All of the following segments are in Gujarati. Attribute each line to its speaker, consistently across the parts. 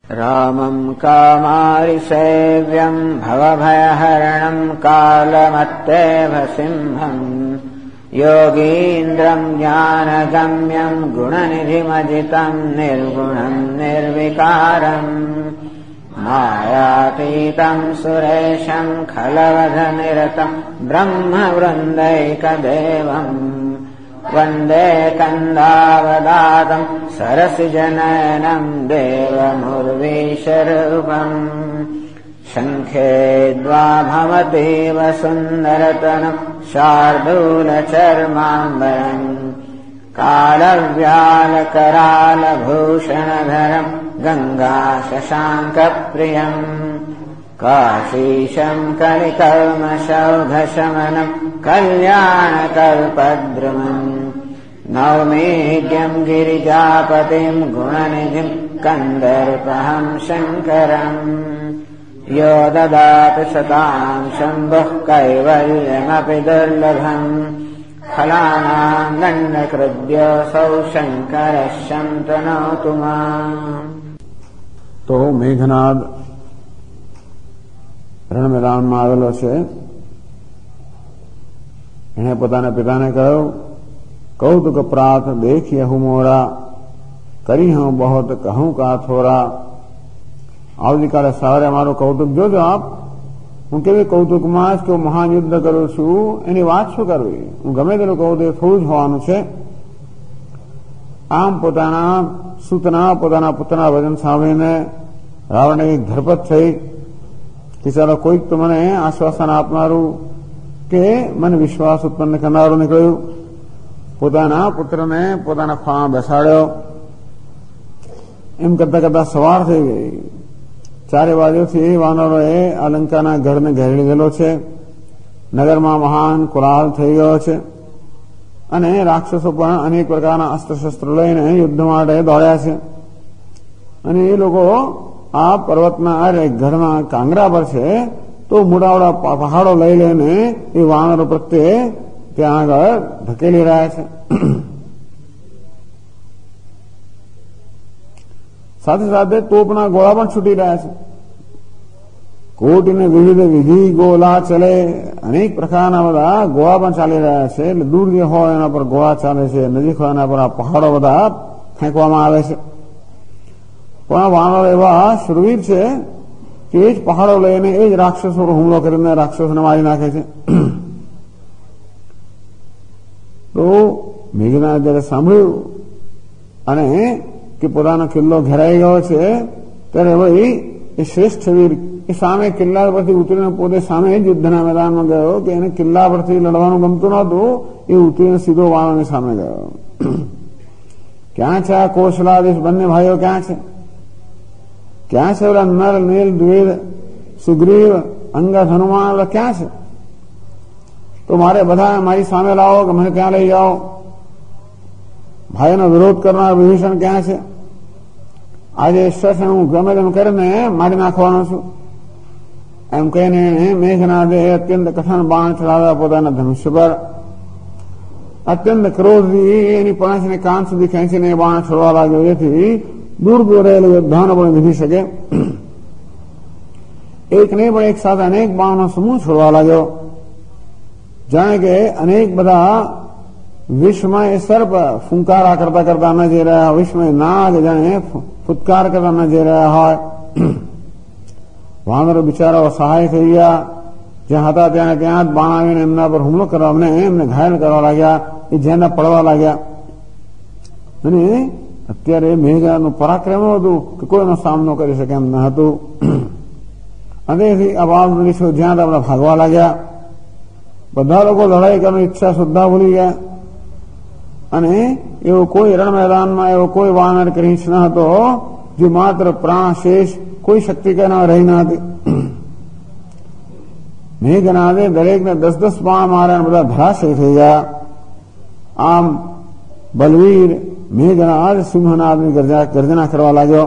Speaker 1: रामम् कामारिसेव्यम् भवभयहरणम् कालमत्तेव सिंहम् योगीन्द्रम् ज्ञानगम्यम् गुणनिधिमजितम् निर्गुणम् निर्विकारम् मायातीतम् सुरेशम् खलवधनिरतम् ब्रह्मवृन्दैकदेवम् वन्दे कन्दावदातम् सरसिजनयनम् देवमुर्वीशरूपम् शङ्खे द्वाभवतीव सुन्दरतनम् शार्दूलचर्माम्बरम् कालव्यालकरालभूषणधरम् गङ्गाशशाङ्कप्रियम् काशीशम् कलिकल्मषौघशमनम् कल्याणकल्पद्रुमम् नौमीड्यम् गिरिजापतिम् गुणनिधिम् कन्दर्पहम् शङ्करम् यो ददाति सताम् शम्भुः कैवल्यमपि दुर्लभम् फलानाम् दण्डकृद्योऽसौ शङ्करः शन्तनोतु माम्।
Speaker 2: तो मेघनाद રણ મેદાનમાં આવેલો છે. એણે પોતાના પિતાને કહ્યું, કૌતુક પ્રાથ દેખિયહુ મોરા કરી હું બહોત કહું કા થોરા. આવતીકાલે સવારે મારું કૌતુક જોજો આપ. હું કેવી કૌતુકમાં જ કે મહાન યુદ્ધ કરું છું એની વાત શું કરવી. હું ગમે તેનું કહું તો થોડું જ હોવાનું છે. આમ પોતાના સૂતના પોતાના પુત્રના વચન સાંભળીને રાવણને એક ધરપત થઈ કે ચાલો કોઈક તો મને આશ્વાસન આપનારું કે મને વિશ્વાસ ઉત્પન્ન કરનારું નીકળ્યું. પોતાના પુત્રને પોતાના ખોળામાં બેસાડ્યો. એમ કરતા કરતા સવાર થઈ ગઈ. ચારે બાજુથી વાનરોએ આ લંકાના ઘરને ઘેરી લીધેલો છે. નગરમાં મહાન કોલાહલ થઈ ગયો છે અને રાક્ષસો પણ અનેક પ્રકારના અસ્ત્ર-શસ્ત્રો લઈને યુદ્ધ માટે દોડ્યા છે. અને એ લોકો આ પર્વતના ઘરના કાંગરા પર છે તો મોટાવડા પહાડો લઈ લઈને એ વાનરો પ્રત્યે ત્યાં આગળ ધકેલી રહ્યા છે. સાથે સાથે તોપના ગોળા પણ છૂટી રહ્યા છે. કોટીને વિવિધ વિધિ ગોળા ચલે, અનેક પ્રકારના બધા ગોળા પણ ચાલી રહ્યા છે. એટલે દૂર જે હોય એના પર ગોળા ચાલે છે, નજીક હોય એના પર આ પહાડો બધા ફેંકવામાં આવે છે. પણ વાનરો એવા શૂરવીર છે કે એ જ પહાડો લઈને એ જ રાક્ષસો પર હુમલો કરીને રાક્ષસોને મારી નાખે છે. તો મેઘનાદ જયારે સાંભળ્યું અને કે પોતાનો કિલ્લો ઘેરાઈ ગયો છે ત્યારે ભાઈ એ શ્રેષ્ઠ વીર એ સામે કિલ્લા પરથી ઉતરીને પોતે સામે જ યુદ્ધના મેદાનમાં ગયો કે એને કિલ્લા પરથી લડવાનું ગમતું નહોતું. એ ઉતરીને સીધો વાનરની સામે ગયો. ક્યાં છે આ કૌશલાદેશ બંને ભાઈઓ ક્યાં છે? ક્યાં છે ઓલા નર નીલ દ્વેદ સુગ્રીવ અંગદ હનુમાન ઓલા ક્યાં છે? તો મારે બધા મારી સામે લાવો કે મને ત્યાં લઈ જાઓ. ભાઈનો વિરોધ કરનાર વિભીષણ ક્યાં છે? આજે શસ્ત્ર હું ગમે તેમ કરીને મારી નાખવાનો છું. એમ કહીને મેઘનાદે અત્યંત કઠણ બાણ ચલાવ્યા પોતાના ધનુષ્ય પર. અત્યંત ક્રોધથી એની પાંચને કાન સુધી ખેંચીને બાણ છોડવા લાગ્યો, જેથી દૂર દૂર રહેલું યોદ્ધાનો પણ વિધી શકે. એક નહીં પણ એક સાથે અનેક બાણનો સમૂહ છોડવા લાગ્યો. જાણે કે અનેક બધા વિશ્વમય સર્પ ફૂંકારા કરતા કરતા ન જઈ રહ્યા, વિશ્વમય નાગ જાણે ફૂટકાર કરતા ન જઈ રહ્યા હોય. વાનરો બિચારાઓ સહાય થઈ ગયા. જ્યાં હતા ત્યાં જ બાણ આવીને એમના પર હુમલો કરવા એમને ઘાયલ કરવા લાગ્યા. એ જેના પડવા લાગ્યા. અને અત્યારે મેઘનાદનું પરાક્રમ હતું કે કોઈનો સામનો કરી શકે એમ ન હતું. અને અવાજ જ્યાં આપણે ભાગવા લાગ્યા. બધા લોકો લડાઈ કરવાની ઈચ્છા સુદ્ધા ભૂલી ગયા. અને એવો કોઈ રણ મેદાનમાં એવો કોઈ વાનર ક્રીંચ ન હતો જે માત્ર પ્રાણ શેષ કોઈ શક્તિ કરના રહી ન હતી. મેઘનાદે દરેકને 10-10 બાણ માર્યા, બધા ધરાશય થઈ ગયા. આમ બલવીર મેઘનાદ સિંહનાદની ગર્જના કરવા લાગ્યો.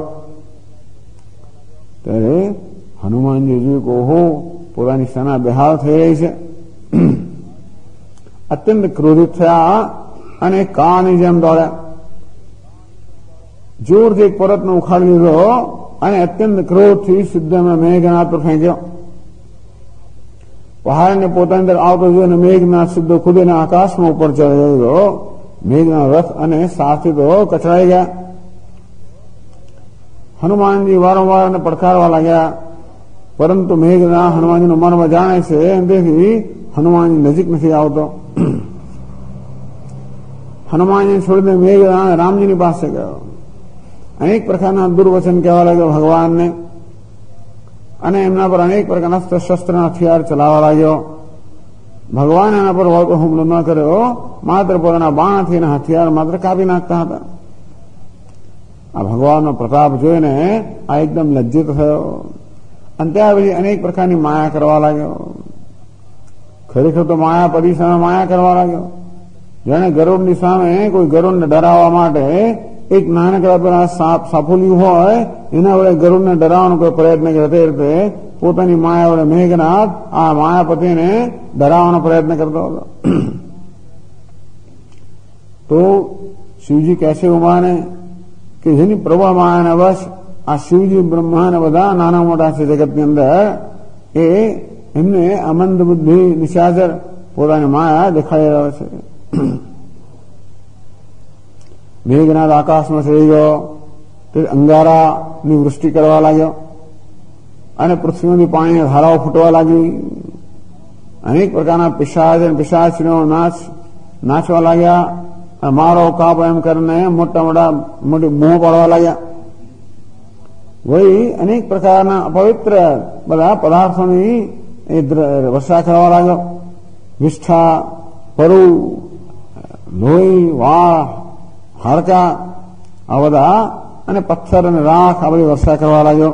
Speaker 2: ત્યારે હનુમાનજી જોયું કે ઓહો, પોતાની સેના બેહાલ થઈ રહી છે. અત્યંત ક્રોધિત થયા અને કાળની જેમ દોડ્યા. જોરથી એક પર્વતને ઉખાડી લીધો અને અત્યંત ક્રોધથી સીધા મેઘનાથ પર ફેંક્યો. પહાડને પોતાની અંદર આવતો જોઈને મેઘનાથ સીધો ખુદીને આકાશમાં ઉપર ચડી ગયો. મેઘના રથ અને સાથી તો કચડાઈ ગયા. હનુમાનજી વારંવાર એને પડકારવા લાગ્યા, પરંતુ મેઘના હનુમાનજીનું મનમાં જાણે છે, તેથી હનુમાનજી નજીક નથી આવતો. હનુમાનજી છોડીને મેઘના રામજીની પાસે ગયો. અનેક પ્રકારના દુર્વચન કહેવા લાગ્યો ભગવાનને, અને એમના પર અનેક પ્રકારના શસ્ત્રના હથિયાર ચલાવવા લાગ્યો. ભગવાન એના પર વળતો હુમલો ન કર્યો, માત્ર પોતાના બાણથી એના હથિયાર માત્ર કાપી નાખતા હતા. આ ભગવાનનો પ્રતાપ જોઈને આ એકદમ લજ્જિત થયો અને ત્યાર પછી અનેક પ્રકારની માયા કરવા લાગ્યો. ખરેખર તો માયાપદી સામે માયા કરવા લાગ્યો. જાણે ગરુડની સામે કોઈ ગરુડને ડરાવવા માટે એક નાનકડા પેલા સાફુલિયું હોય એના વડે ગરુડને ડરાવવાનો કોઈ પ્રયત્ન કરે તે રીતે પોતાની માયા વડે મેઘનાથ આ માયાપતિને ડરાવવાનો પ્રયત્ન કરતો હતો. તો શિવજી કહે છે ઉમાને કે જેની પ્રબળ માયાના વશ આ શિવજી બ્રહ્માને બધા નાના મોટા છે જગતની અંદર, એ એમને અમંદ બુદ્ધિ નિશાચર પોતાની માયા દેખાડી રહ્યો છે. મેઘનાથ આકાશમાં ચડી ગયો, તે અંગારાની વૃષ્ટિ કરવા લાગ્યો અને પૃથ્વીમાંથી પાણીની ધારાઓ ફૂટવા લાગી. અનેક પ્રકારના પિશાચ અને પિશાચીઓ નાચવા લાગ્યા. મારો કાપ એમ કરીને મોટી બૂમો પાડવા લાગ્યા. વળી અનેક પ્રકારના અપવિત્ર બધા પદાર્થોની વર્ષા કરવા લાગ્યો. વિષ્ઠા, પરુ, લોહી, વાળ, હાડકા આ બધા અને પથ્થર અને રાખ આ બધી વર્ષા કરવા લાગ્યો.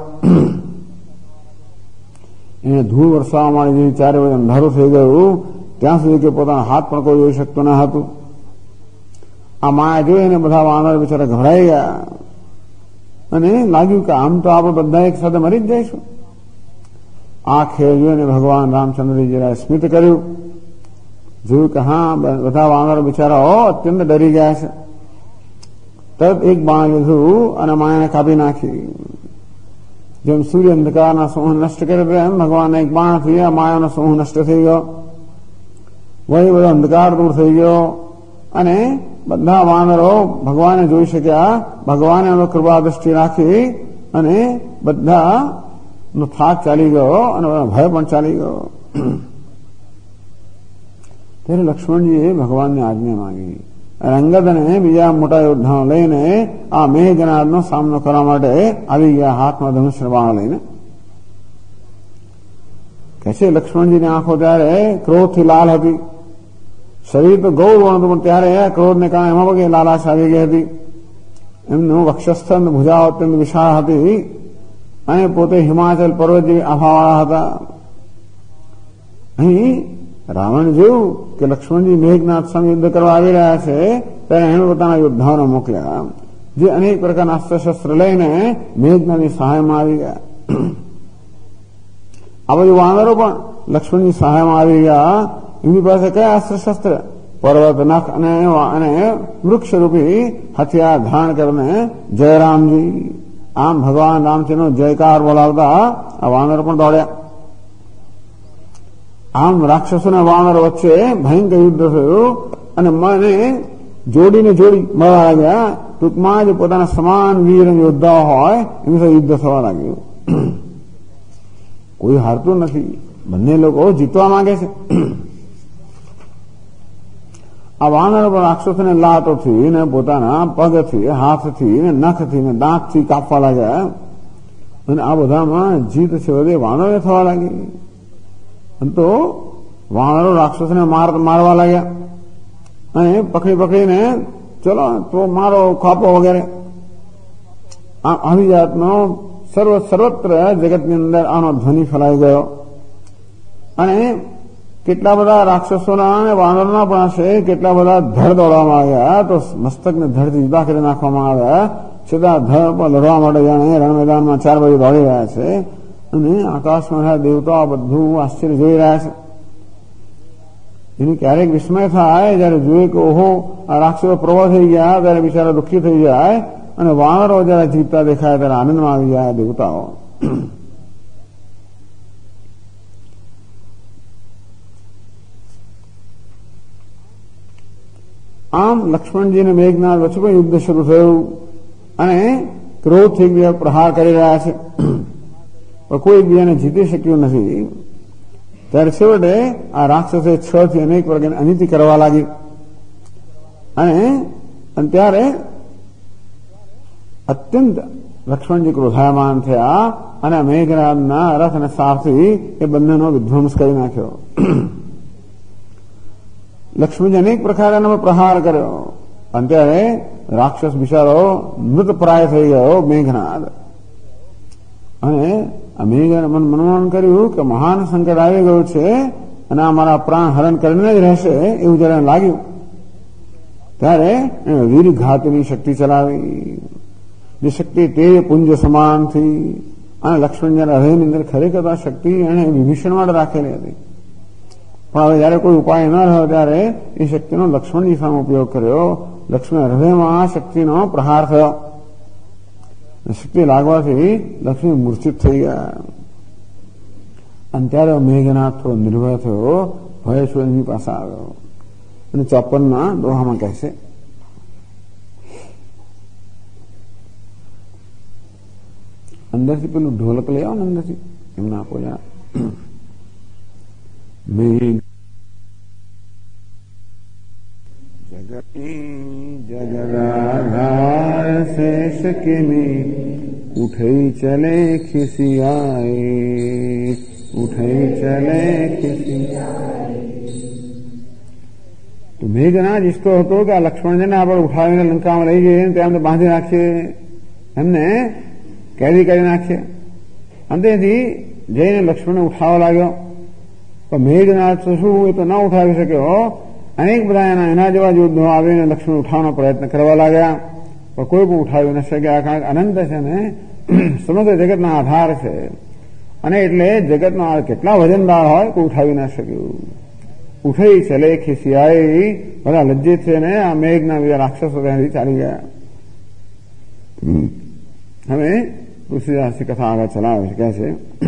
Speaker 2: એને ધૂળ વરસાવવા માટે જે ચારે બાજુ અંધારું થઈ ગયું, ત્યાં સુધી કે પોતાના હાથ પણ કોઈ જોઈ શકતો ન હતું. આ માયા જોઈને બધા વાનર બિચારા ગભરાઈ ગયા અને લાગ્યું કે આમ તો આપણે બધા એક સાથે મરી જ જઈશું. આ ખેલ જોઈને ભગવાન રામચંદ્રજીએ સ્મિત કર્યું. જોયું કે હા, બધા વાનર બિચારાઓ અત્યંત ડરી ગયા છે. તરત એક બાણ લીધું અને માયાને કાપી નાખી. જેમ સૂર્ય અંધકારના સમૂહ નષ્ટ કરે તેમ ભગવાન એક બાણથી આ માયાનો સમૂહ નષ્ટ થઈ ગયો. વહી બધો અંધકાર દૂર થઈ ગયો અને બધા વાનરો ભગવાને જોઈ શક્યા. ભગવાને એનો કૃપા દ્રષ્ટિ રાખી અને બધાનો થાક ચાલી ગયો અને ભય પણ ચાલી ગયો. ત્યારે લક્ષ્મણજીએ ભગવાનની આજ્ઞા માંગી. અંગદને બીજા મોટા યોદ્ધાઓ લઈને આ મેઘનાદનો સામનો કરવા માટે આવી ગયા, હાથમાં ધનુષ બાણ લઈને. કે છે લક્ષ્મણજીની આંખો ત્યારે ક્રોધથી લાલ હતી. શરીર તો ગૌર હતું, પણ ત્યારે ક્રોધને કારણે એમાં પગે લાલાશ આવી ગઈ હતી. એમનું વક્ષસ્થળ ભુજાઓ અત્યંત વિશાળ હતી અને પોતે હિમાચલ પર્વત જેવી આભાવાળા હતા. અહીં રાવણ જોયું કે લક્ષ્મણજી મેઘનાથ સામે યુદ્ધ કરવા આવી રહ્યા છે, ત્યારે એણે પોતાના યોદ્ધાઓને મોકલ્યા, જે અનેક પ્રકારના અસ્ત્ર-શસ્ત્ર લઈને મેઘનાથની સહાયમાં આવી ગયા. આ બાજુ વાનરો પણ લક્ષ્મણની સહાયમાં આવી ગયા. એમની પાસે કયા અસ્ત્ર-શસ્ત્ર? પર્વત, નખ અને વૃક્ષરૂપી હથિયાર ધારણ કરીને જયરામજી આમ ભગવાન રામચંદ્રનો જયકાર બોલાવતા આ વાનરો પણ દોડ્યા. આમ રાક્ષસોના વાનર વચ્ચે ભયંકર યુદ્ધ થયું અને મને જોડીને જોડી મળવા લાગ્યા. ટૂંકમાં જ પોતાના સમાન વીર યોદ્ધાઓ હોય એની સાથે યુદ્ધ થવા લાગ્યું. કોઈ હારતું નથી, બંને લોકો જીતવા માંગે છે. આ વાનર પણ રાક્ષસોને લાતોથી ને પોતાના પગથી, હાથથી ને નખથી ને દાંતથી કાપવા લાગ્યા અને આ બધામાં જીત છે બધે વાનરોને થવા લાગી. તો વાનરો રાક્ષસને મારવા લાગ્યા અને પકડીને ચલો તો મારો કાપો વગેરે. આવી જાતનો સર્વત્ર જગતની અંદર આનો ધ્વનિ ફેલાઈ ગયો અને કેટલા બધા રાક્ષસોના અને વાનરોના પણ હશે, કેટલા બધા ધડ દોડવામાં આવ્યા. તો મસ્તકને ધડથી જુદા કરી નાખવામાં આવ્યા. છતાં ધડ પર લડવા માટે જાણે રણ મેદાનમાં ચાર બાજુ દોડી રહ્યા છે અને આકાશમાં દેવતાઓ બધું આશ્ચર્ય જોઈ રહ્યા છે. એની ક્યારેક વિસ્મય થાય જયારે જોઈએ કે ઓહો આ રાક્ષસો પ્રબળ થઈ ગયા, ત્યારે બિચારા દુઃખી થઈ જાય અને વાનરો જયારે જીવતા દેખાય ત્યારે આનંદમાં આવી જાય દેવતાઓ. આમ લક્ષ્મણજી અને મેઘનાથ વચ્ચે યુદ્ધ શરૂ થયું અને ક્રોધથી એકબીજા પ્રહાર કરી રહ્યા છે, પણ કોઈ એકબીજાને જીતી શક્યું નથી. ત્યારે છેવટે આ રાક્ષસે 6 થી અનેક પ્રકારની અનિતિ કરવા લાગી અને ત્યારે અત્યંત લક્ષ્મણજી ક્રોધાયમાન થયા અને મેઘનાથના રથ અને સારથી એ બંનેનો વિધ્વંસ કરી નાખ્યો. લક્ષ્મણજી અનેક પ્રકારે એના પ્રહાર કર્યો અને ત્યારે રાક્ષસ બિચારો મૃતપ્રાય થઈ ગયો મેઘનાથ. અને આ મેઘનાથ મનોમન કર્યું કે મહાન સંકટ આવી ગયું છે અને આ મારા પ્રાણ હરણ કરીને જ રહેશે એવું જયારે લાગ્યું ત્યારે વીરઘાતની શક્તિ ચલાવી. જે શક્તિ તે પુંજ સમાનથી અને લક્ષ્મણજીના હૃદયની અંદર ખરેખર આ શક્તિ એને વિભીષણ માટે રાખેલી હતી, પણ હવે જયારે કોઈ ઉપાય ન રહ્યો ત્યારે એ શક્તિનો લક્ષ્મણજી સામે ઉપયોગ કર્યો. લક્ષ્મણ હૃદયમાં આ શક્તિનો પ્રહાર થયો. શક્તિ લાગવાથી લક્ષ્મી મૂર્છિત થઈ ગયા અને ત્યારે મેઘનાથ થોડો નિર્ભય થયો, ભય છો એની પાસે આવ્યો અને 54ના દોહામાં કહે છે, અંદરથી પેલું ઢોલક લઈ આવો ને અંદરથી એમને આપો યાર. जगराधार शेष के में उठई चले खिसियाए, उठई चले खिसियाए. તો મેઘનાથ ઈચ્છતો હતો કે આ લક્ષ્મણજીને આપણે ઉઠાવીને લંકામાં લઈ જઈએ, ત્યાં બાંધી નાખીએ, એમને કેદી કરી નાખીએ. અંતેથી જઈને લક્ષ્મણને ઉઠાવવા લાગ્યો, પણ મેઘનાથ તો શું એ તો ન ઉઠાવી શક્યો. અનેક બધા એના જેવા યુદ્ધો આવીને લક્ષ્મણ ઉઠાવવાનો પ્રયત્ન કરવા લાગ્યા, પણ કોઈ પણ ઉઠાવી ન શક્યા. કારણ કે અનંત છે ને સમગ્ર જગતના આધાર છે અને એટલે જગતનો કેટલા વજનદાર હોય કોઈ ઉઠાવી ના શક્યું. ઉઠઈ ચલે ખિસિયાઈ, બધા લજ્જિત છે ને આ મેઘના બીજા રાક્ષસો ત્યાંથી ચાલી ગયા. હવે તુલસીદાસની કથા આગળ ચલાવે છે, કહે છે,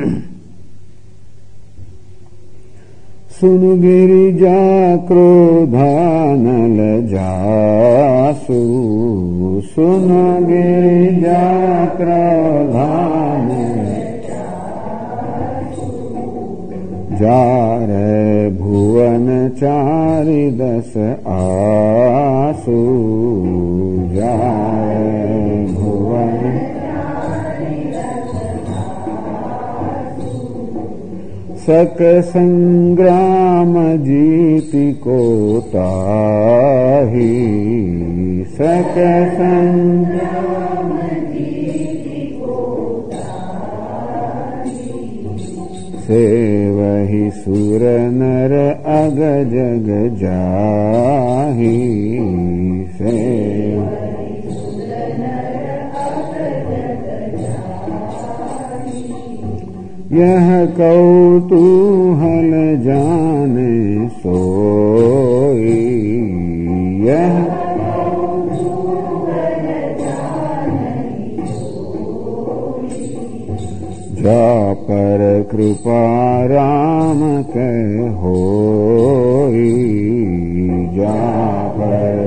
Speaker 2: सुन गिरिजा क्रोधानल जासु, सुन गिरिजा क्रोधानल जारे भुवन चारि दस आसु, जारे भुवन सक संग्राम जीति को ताही, सक संग्राम जीति को ताही, सेवहि सुर नर अग जग जाही, सेव यह कौतूहल जाने सोई, यह जा पर कृपा राम कह होई, जा पर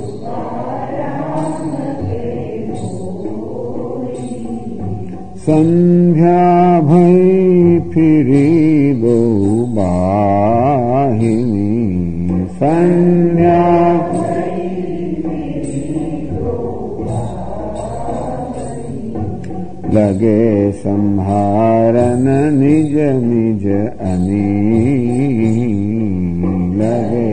Speaker 2: संध्या भई फिरी दो बाहिनी, संध्या लगे संहारन निज निज अनी, लगे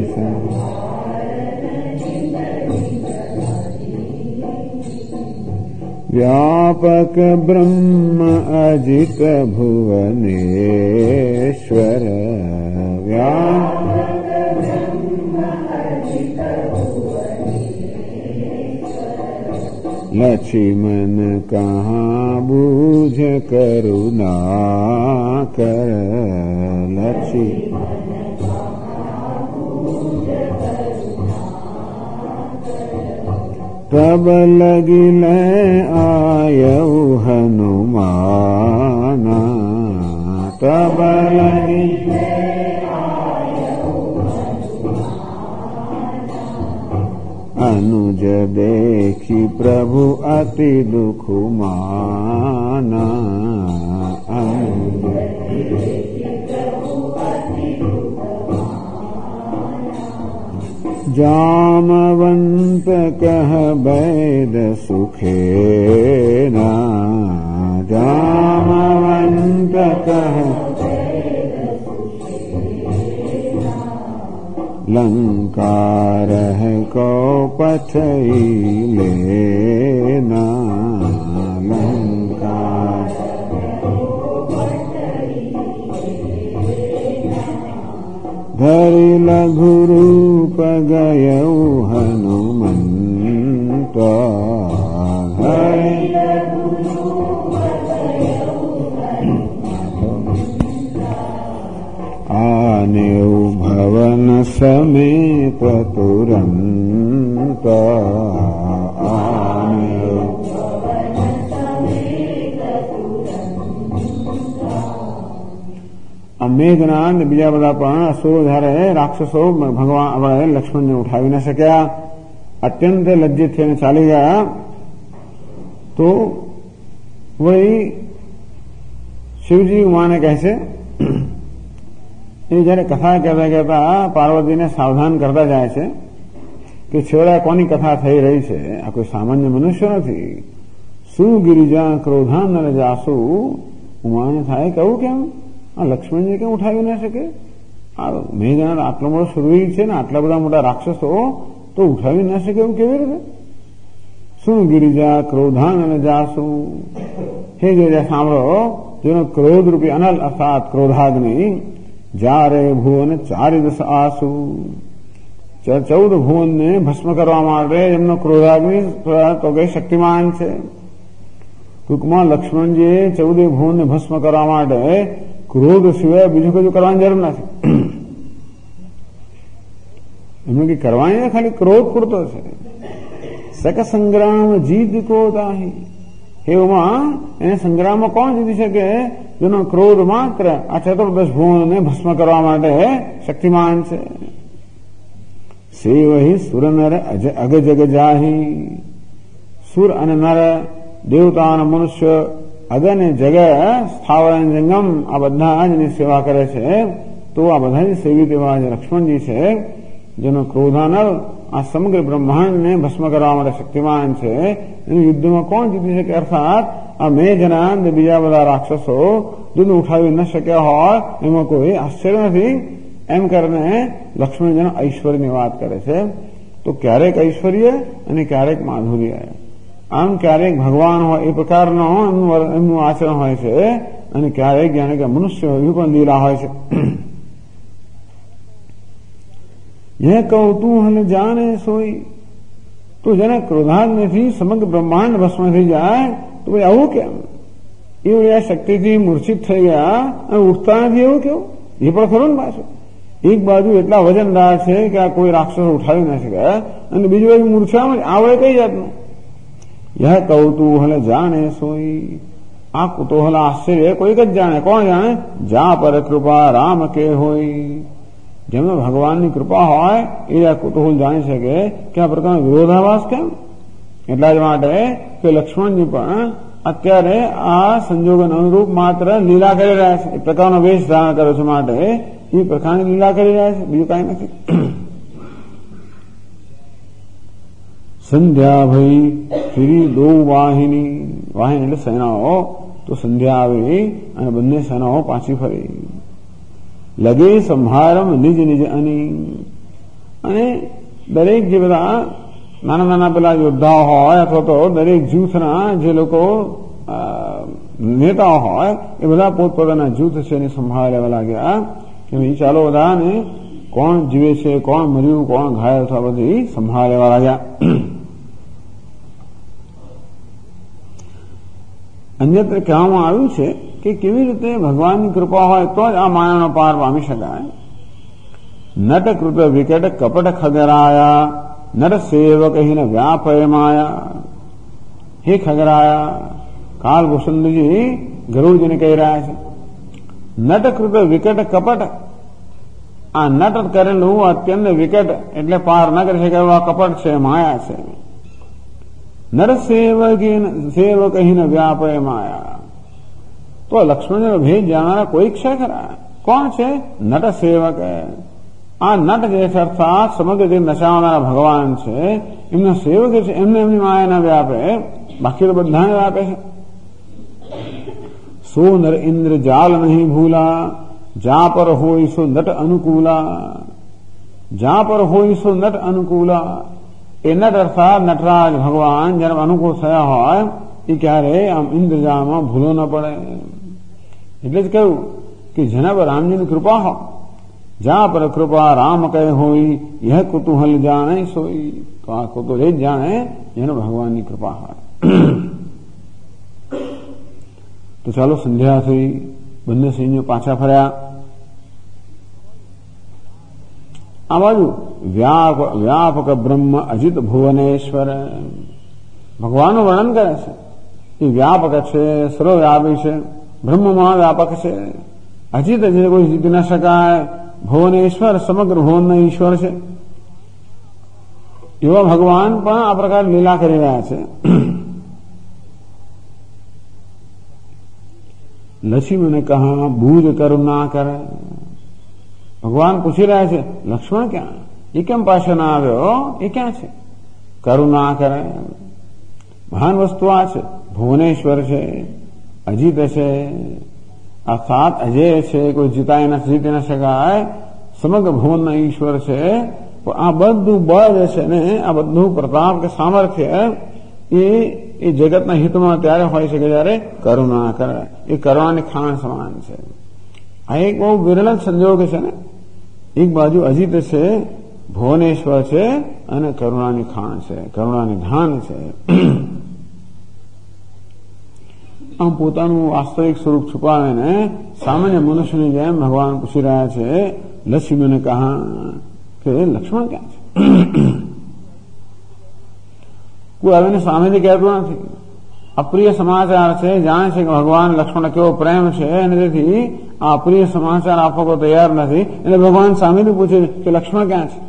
Speaker 2: व्यापक ब्रह्म अजित भुवनेश्वर, व्यापक ब्रह्म अजित भुवनेश्वर, लक्ष्मण कहाँ बूझ करुणा कर, लक्ष्मण तब लगिले आयऊ हनुमाना, तब लगिले अनुज देखी प्रभु अति दुख माना, अनुज जामवंत कह वैद सुखेना, जामवंत कह लंका रह को पथई लेना, लंका धरि लघु रूप गयऊ हनुमंत, आनेऊ भवन समेत तुरंत, आनेऊ મેઘનાથ બીજા બધા પણ અસુરો જ્યારે રાક્ષસો ભગવાન લક્ષ્મણને ઉઠાવી ન શક્યા, અત્યંત લજ્જિત થઈને ચાલી ગયા, તો વળી શિવજી ઉમાને કહે છે, એ જયારે કથા કહેતા કહેતા પાર્વતીને સાવધાન કરતા જાય છે કે છેવડા કોની કથા થઈ રહી છે, આ કોઈ સામાન્ય મનુષ્ય નથી. શું ગિરિજા ક્રોધાન જાસુ, ઉમાને થાય કહું કેમ આ લક્ષ્મણજી કેમ ઉઠાવી ના શકે, આ મેઘનાથ આટલો મોટો સુરવીર છે ને આટલા બધા મોટા રાક્ષસો તો ઉઠાવી ના શકે એવું કેવી રીતે? શું ગિરિજા ક્રોધાન અને જાસુ, હે જોયા સાંભળો, જેનો ક્રોધ રૂપી અનલ અર્થાત ક્રોધાગ્નિ, જ્યારે ભુવન 4 આસુ, 14 ભુવનને ભસ્મ કરવા માટે એમનો ક્રોધાગ્નિ તો કઈ શક્તિમાન છે. ટૂંકમાં લક્ષ્મણજીએ 14 ભુવનને ભસ્મ કરવા માટે ક્રોધ સિવાય બીજું કશું કરવાની જરૂર નથી. એમને કઈ કરવાની ખાલી ક્રોધ પૂરતો છે. સક સંગ્રામ જીત ક્રોધાહી, એમાં એને સંગ્રામમાં કોણ જીતી શકે? જેનો ક્રોધ માત્ર આ 14 ભુવનને ભસ્મ કરવા માટે શક્તિમાન છે. સેવહી સુર નર અગ જગ જાહી, સુર અને નર, દેવતા અને મનુષ્ય, અગ અને જગ, સ્થાવર અને જંગમ, આ બધા જ એની સેવા કરે છે. તો આ બધા જ સેવિત એવા જે લક્ષ્મણજી છે, જેનો ક્રોધાનલ આ સમગ્ર બ્રહ્માંડને ભસ્મ કરવા માટે શક્તિમાન છે, એનું યુદ્ધમાં કોણ જીતી શકે? અર્થાત આ મેઘનાદ બીજા બધા રાક્ષસો દૂધ ઉઠાવી ન શક્યા હોય એમાં કોઈ આશ્ચર્ય નથી. એમ કરીને લક્ષ્મણજીના ઐશ્વર્યની વાત કરે છે. તો ક્યારેક ઐશ્વર્ય અને ક્યારેક માધુર્ય, આમ ક્યારેક ભગવાન હોય એ પ્રકારનો એમનું આચરણ હોય છે, અને ક્યારેક જાણે કે મનુષ્ય એવી પણ લીલા હોય છે. यह कौतूहल जाने सोई, तो જેને ક્રોધાગ્નિથી સમગ્ર બ્રહ્માંડ ભસ્મ થઈ જાય તો ભાઈ આવું કેમ? એ શક્તિથી મૂર્છિત થઈ ગયા અને ઉઠતા નથી એવું કેવું? એ પણ ખરું ને પાછું. એક બાજુ એટલા વજનદાર છે કે આ કોઈ રાક્ષસો ઉઠાવી ના શકાય, અને બીજી બાજુ મૂર્છામાં આવડે કઈ જાતનું? યહ કૌતૂહલ જાણે સોઈ, આ કુતૂહલ આશ્ચર્ય કોઈક જ જાણે. કોણ જાણે? જા પર કૃપા રામ કે હોય, જેમને ભગવાનની કૃપા હોય એ આ કુતૂહલ જાણી શકે કે આ પ્રકારનો વિરોધાભાસ કેમ. એટલા જ માટે કે લક્ષ્મણજી પણ અત્યારે આ સંજોગોને અનુરૂપ માત્ર લીલા કરી રહ્યા છે, એ પ્રકારનો વેશ ધારણ કર્યો છે માટે એ પ્રકારની લીલા કરી રહ્યા છે, બીજું કઈ નથી. સંધ્યા ભઈ ફિરી દો વાહિની, વાહિની એટલે સેનાઓ, તો સંધ્યા આવી અને બંને સેનાઓ પાછી ફરી. લગે સંભારમ નિજ નિજ અની, અને દરેક જે બધા નાના નાના પેલા યોદ્ધાઓ હોય અથવા તો દરેક જૂથના જે લોકો નેતાઓ હોય એ બધા પોતપોતાના જૂથ છે એને સંભાળ લેવા લાગ્યા કે ભાઈ ચાલો બધાને કોણ જીવે છે, કોણ મર્યું, કોણ ઘાયલ થવા બધી સંભાળ લેવા લાગ્યા. અન્યત્ર કહેવામાં આવ્યું છે કે કેવી રીતે ભગવાનની કૃપા હોય તો જ આ માયાનો પાર પામી શકાય. નટકૃત વિકટ કપટ ખગરાયા, નર સેવક હિન વ્યાપય માયા. હે ખગરાયા, કાલભૂષણજી ગરુડજીને કહી રહ્યા છે, નટકૃત વિકટ કપટ. આ નટ કરેલું અત્યંત વિકટ એટલે પાર ન કરી શકે એવા કપટ છે, માયા છે. નર સેવક હિન વ્યાપય માયા. તો લક્ષ્મણનો ભેદ જાણનારા કોઈ છે ખરા? કોણ છે? નટ સેવક. આ નટ જે છે અર્થાત સમગ્ર જે નચાવનારા ભગવાન છે, એમના સેવક છે, એમને એમની માયા ના વ્યાપે, બાકી તો બધાને વ્યાપે છે. સો નર ઇન્દ્ર જાલ નહીં ભૂલા, જા પર હોય સો નટ અનુકૂલા. જા પર હોય સો નટ અનુકૂલા. એ નટ અર્થાત નટરાજ ભગવાન જયારે અનુકૂળ થયા હોય એ ક્યારે આમ ઇન્દ્રજાળમાં ભૂલો ન પડે. એટલે જ કહ્યું કે જેના પર રામજીની કૃપા હોય, જ્યાં પર કૃપા રામ કહે હોય, यह કુતૂહલ જાણે સોઈ. તો આ કુતૂહલ જ જાણે જેનો ભગવાનની કૃપા હોય. તો ચાલો સંધ્યા થઈ, બંને સૈન્યો પાછા ફર્યા. આ બાજુ વ્યાપક બ્રહ્મ અજિત ભુવનેશ્વર ભગવાનનું વર્ણન કરે છે. એ વ્યાપક છે, સર્વવ્યાપી છે, બ્રહ્મમાં વ્યાપક છે, અજિત છે, કોઈ જીતી ન શકાય. ભુવનેશ્વર સમગ્ર ભુવનના ઈશ્વર છે. એવા ભગવાન પણ આ પ્રકાર લીલા કરી રહ્યા છે. લક્ષ્મણ કહા બૂજ કરુણા કરે. ભગવાન પૂછી રહ્યા છે, લક્ષ્મણ ક્યાં? એ કેમ પાછો ના આવ્યો? એ ક્યાં છે? કરુણા કરે. મહાન વસ્તુ આ છે, ભુવનેશ્વર છે, અજીત છે, અર્થાત અજય છે, કોઈ જીતી ન શકાય, સમગ્ર ભુવનના ઈશ્વર છે. આ બધું બળ જે છે ને, આ બધું પ્રતાપ કે સામર્થ્ય એ જગતના હિતમાં ત્યારે હોય છે કે જયારે કરુણા કરે. એ કરુણાની ખાણ સમાન છે. આ એક બહુ વિરલ સંજોગ છે ને. એક બાજુ અજીત છે, ભુવનેશ્વર છે, અને કરુણાની ખાણ છે, કરુણાની ધાન છે. આમ પોતાનું વાસ્તવિક સ્વરૂપ છુપાવીને સામાન્ય મનુષ્યની જેમ ભગવાન પૂછી રહ્યા છે, લક્ષ્મણે કહા કે લક્ષ્મણ ક્યાં છે? કોઈ આવીને સામેથી કહેતું નથી. અપ્રિય સમાચાર છે, જાણે છે કે ભગવાન લક્ષ્મણ કેવો પ્રેમ છે, અને તેથી આ અપ્રિય સમાચાર આપવા કોઈ તૈયાર નથી. એટલે ભગવાન સામેથી પૂછે કે લક્ષ્મણ ક્યાં છે?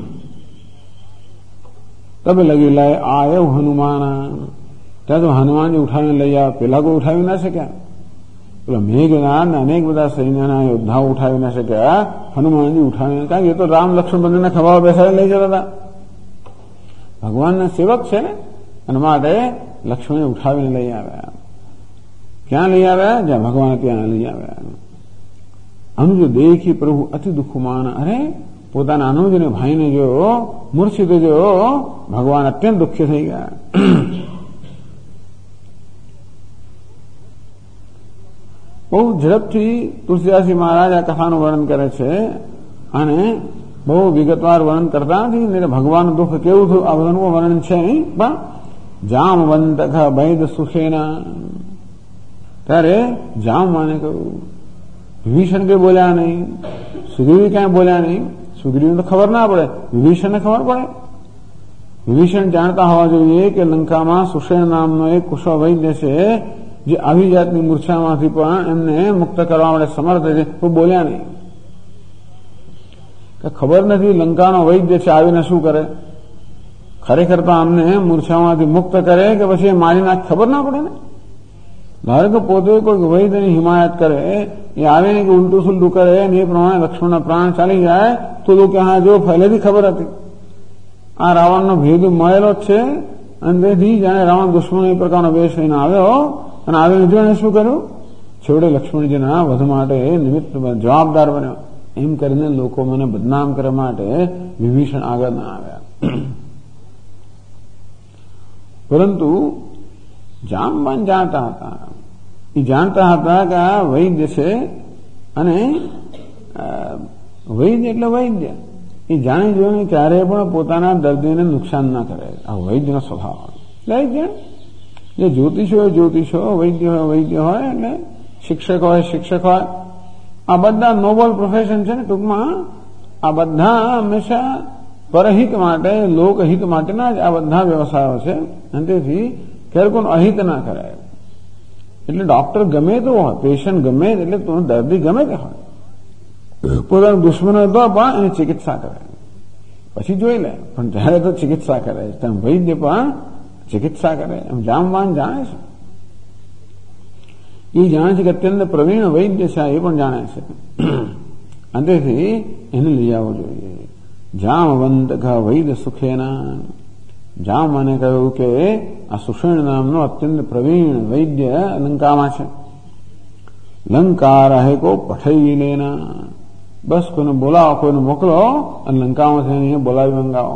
Speaker 2: તબ લગી લાય આયો હનુમાન. ત્યાં તો હનુમાનજી ઉઠાવીને લઈ આવે. પેલા કોઈ ઉઠાવી ના શક્યા. પેલા મેઘનાદ અનેક બધા સૈન્યના યોદ્ધાઓ ઉઠાવી ના શક્યા. હનુમાનજી ઉઠાવીને, કારણ કે એ તો રામ લક્ષ્મણ બંનેને ખભા બેસાડી લઈ જતા હતા. ભગવાનના સેવક છે ને, અને માટે લક્ષ્મણે ઉઠાવીને લઈ આવ્યા. ક્યાં લઈ આવ્યા? જ્યાં ભગવાન ત્યાં લઈ આવ્યા. અનુજ દેખી પ્રભુ અતિ દુઃખમાન. અરે પોતાના અનુજને ભાઈને જો મૂર્છિત જો ભગવાન અત્યંત દુઃખી થઈ ગયા. બહુ ઝડપથી તુલસીદાસજી મહારાજ આ કથાનું વર્ણન કરે છે, અને બહુ વિગતવાર વર્ણન કરતા નથી. ભગવાનનું દુઃખ કેવું થયું આ બધાનું વર્ણન છે નહીં. પણ જામવંત વૈદ સુખેના, ત્યારે જામવાને કહ્યું. વિભીષણ કઈ બોલ્યા નહીં, સુગ્રીવ ક્યાંય બોલ્યા નહીં. સુગ્રીવને તો ખબર ના પડે, વિભીષણને ખબર પડે. વિભીષણ જાણતા હોવા જોઈએ કે લંકામાં સુષેણ નામનો એક કુશળ વૈદ્ય છે, જે આવી જાતની મૂર્છામાંથી પણ એમને મુક્ત કરવા માટે સમર્થ છે. તો બોલ્યા નહીં. ખબર નથી લંકાનો વૈદ્ય છે, આવીને શું કરે? ખરેખર તો અમને મૂર્છામાંથી મુક્ત કરે કે પછી મારી નાખ, ખબર ના પડે ને. ધારો કે પોતે કોઈ વૈદ્યની હિમાયત કરે, એ આવીને કે ઉલટું સુલટું કરે, અને એ પ્રમાણે લક્ષ્મણના પ્રાણ ચાલી જાય, તો લોકો હા જો પહેલેથી ખબર હતી. આ રાવણનો ભેદ મળેલો જ છે, અને તેથી જાણે રાવણ દુશ્મન એ પ્રકારનો વેશ લઈને આવ્યો, અને આવીને જો શું કર્યું? છેવટે લક્ષ્મણજીના વધ માટે નિમિત્ત જવાબદાર બન્યો. એમ કરીને લોકો મને બદનામ કરવા માટે વિભીષણ આગળ ના આવ્યા. પરંતુ જામવાન જાણતા હતા. એ જાણતા હતા કે આ વૈદ્ય છે, અને વૈદ્ય એટલે વૈદ્ય. એ જાણી જોઈને ક્યારેય પણ પોતાના દર્દીને નુકસાન ના કરે. આ વૈદ્યનો સ્વભાવ. એટલે જે જ્યોતિષો હોય જ્યોતિષો, વૈદ્ય હોય વૈદ્ય હોય, એટલે શિક્ષક હોય શિક્ષક હોય. આ બધા નોબલ પ્રોફેશન છે ને. ટૂંકમાં આ બધા હંમેશા પરહિત માટે, લોકહિત માટેના જ આ બધા વ્યવસાયો છે. અને તેથી ક્યારે કોઈ અહિત ના કરાય. એટલે ડોક્ટર ગમે તો હોય, પેશન્ટ ગમે એટલે દર્દી ગમે તે હોય, પોતાનો દુશ્મન હતો પણ એની ચિકિત્સા કરે, પછી જોઈ લે. પણ ત્યારે તો ચિકિત્સા કરે, તેમ વૈદ્ય પણ ચિકિત્સા કરે. એમ જામવાન જાણે છે, એ જાણે છે કે અત્યંત પ્રવીણ વૈદ્ય છે, એ પણ જાણે છે. અને તેથી એને લઈ આવવું જોઈએ. જામવંત વૈદ્ય સુખેના. જામ મને કહ્યું કે આ સુષેણ નામનો અત્યંત પ્રવીણ વૈદ્ય લંકામાં છે. લંકા રહે કો પઠઈ લેના. બસ કોઈને બોલાવો, કોઈને મોકલો અને લંકામાં થઈને બોલાવી મંગાવો.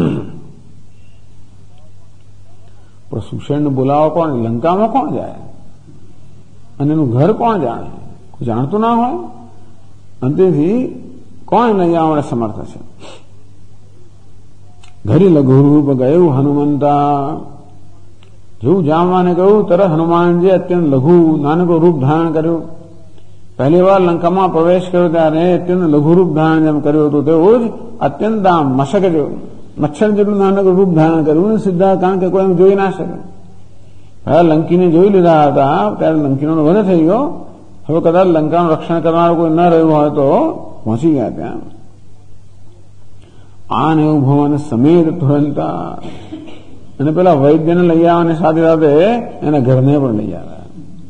Speaker 2: પણ સુષેણને બોલાવો કોણ? લંકામાં કોણ જાય? અને એનું ઘર કોણ જાણે? કોઈ જાણતું ના હોય. અને તેથી કોણ લઈ આવવા સમર્થ છે? ઘરી લઘુરૂપ ગયું હનુમંતા. જેવું જામવાને કહ્યું તરત હનુમાનજી અત્યંત લઘુ નાનકડું રૂપ ધારણ કર્યું. પહેલી વાર લંકામાં પ્રવેશ કર્યો ત્યારે અત્યંત લઘુરૂપ ધારણ જેમ કર્યું હતું તેવું જ અત્યંત મશક જેવું મચ્છર જેટલું નાનકડું રૂપ ધારણ કર્યું. સીધા કારણ કે કોઈ એમ જોઈ ના શકે. પહેલા લંકીને જોઈ લીધા હતા ત્યારે લંકીનો વધ થઈ ગયો. હવે કદાચ લંકાનું રક્ષણ કરનારું કોઈ ન રહ્યું હોય તો પહોંચી ગયા ત્યાં. આને ભવન સમેત તુરંતા. અને પેલા વૈદ્યને લઈ આવવાની સાથે સાથે એના ઘરને પણ લઈ આવ્યા.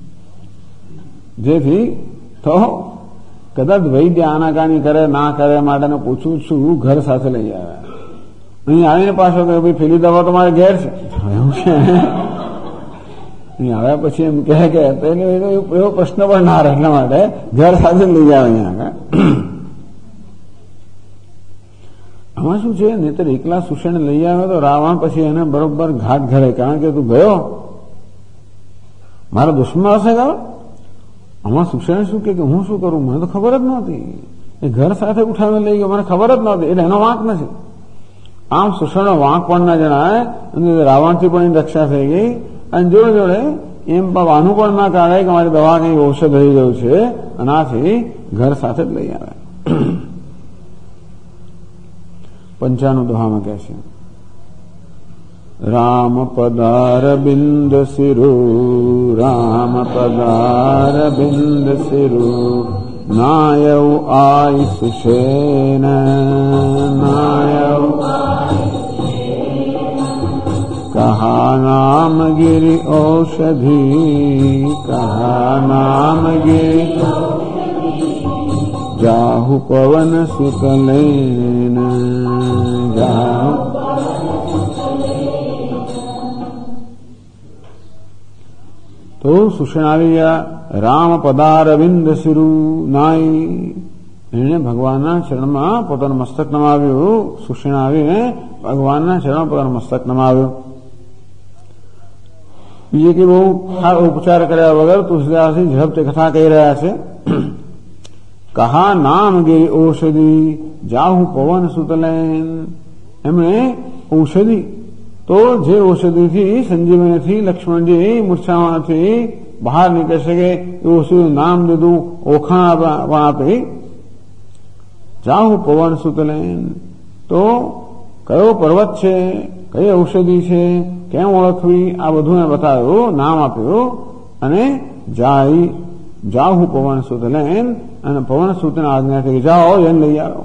Speaker 2: જેથી તો કદાચ વૈદ્ય આનાકાની કરે ના કરે માટે પૂછું છું, ઘર સાથે લઈ આવ્યા. અહીં આવીને પાછો કે ભાઈ પેલી દવા તો મારે ઘેર છે એવું છે. અહીં આવ્યા પછી એમ કહે કે એવો પ્રશ્ન પણ ના રહે, એટલા માટે ઘર સાથે લઈ આવે અહીંયા આગળ. આમાં શું છે, નહીતર એકલા સુષેણ લઈ આવે તો રાવણ પછી એને બરોબર ઘાટ ઘરે. કારણ કે તું ગયો મારા દુશ્મન હશે ગયો. આમાં સુષેણ શું કે હું શું કરું, મને તો ખબર જ નહોતી. એ ઘર સાથે ઉઠાવીને લઈ ગયો, મને ખબર જ નહોતી. એટલે એનો વાંક નથી. આમ સુષેણનો વાંક પણ ના જણાય. અને રાવણથી પણ એની રક્ષા થઈ ગઈ. અને જોડે જોડે એમ વાનું પણ ના કાઢે કે મારી દવા કઈ ઔષધ થઈ ગયું છે, અને આથી ઘર સાથે જ લઈ આવે. 95 દોહામાં કહે છે, રામ પદાર બિંદ સિરુ, રામ પદાર બિંદ સિરુ, નાયવ આય સુષેન, નાયવ કહા નામ ગિરિ ઔષધિ, કહા નામ ગિરિ જાહુ પવન સુકલેન, જાહુ. તો સુષેણ આવી ગયા. રામ પદારવિંદ સિરુ નાઈ. એને ભગવાનના ચરણમાં પોતાનું મસ્તક નમાવ્યું. સુષેણ આવીને ભગવાનના ચરણમાં પોતાનું મસ્તક નમાવ્યું. બીજે કે બહુ ઉપચાર કર્યા વગર તુલસીદાસજી ઝડપથી કથા કહી રહ્યા છે. કહા નામ ગિરિ ઔષધિ, જાહુ પવન સુતલેન. એમણે ઔષધિ, તો જે ઔષધિથી સંજીવનીથી લક્ષ્મણજી મૂર્છામાંથી બહાર નીકળી શકે એ ઔષધિનું નામ દીધું, ઓળખાણ પણ આપી. જાહુ પવન સુતલેન, તો કયો પર્વત છે, કઈ ઔષધિ છે, કેમ ઓળખવી, આ બધું એને બતાવ્યું, નામ આપ્યું. અને જાહુ પવન સુતલેન, અને પવન સૂતને આજ્ઞા કરી જાઓ એને લઈ આવો.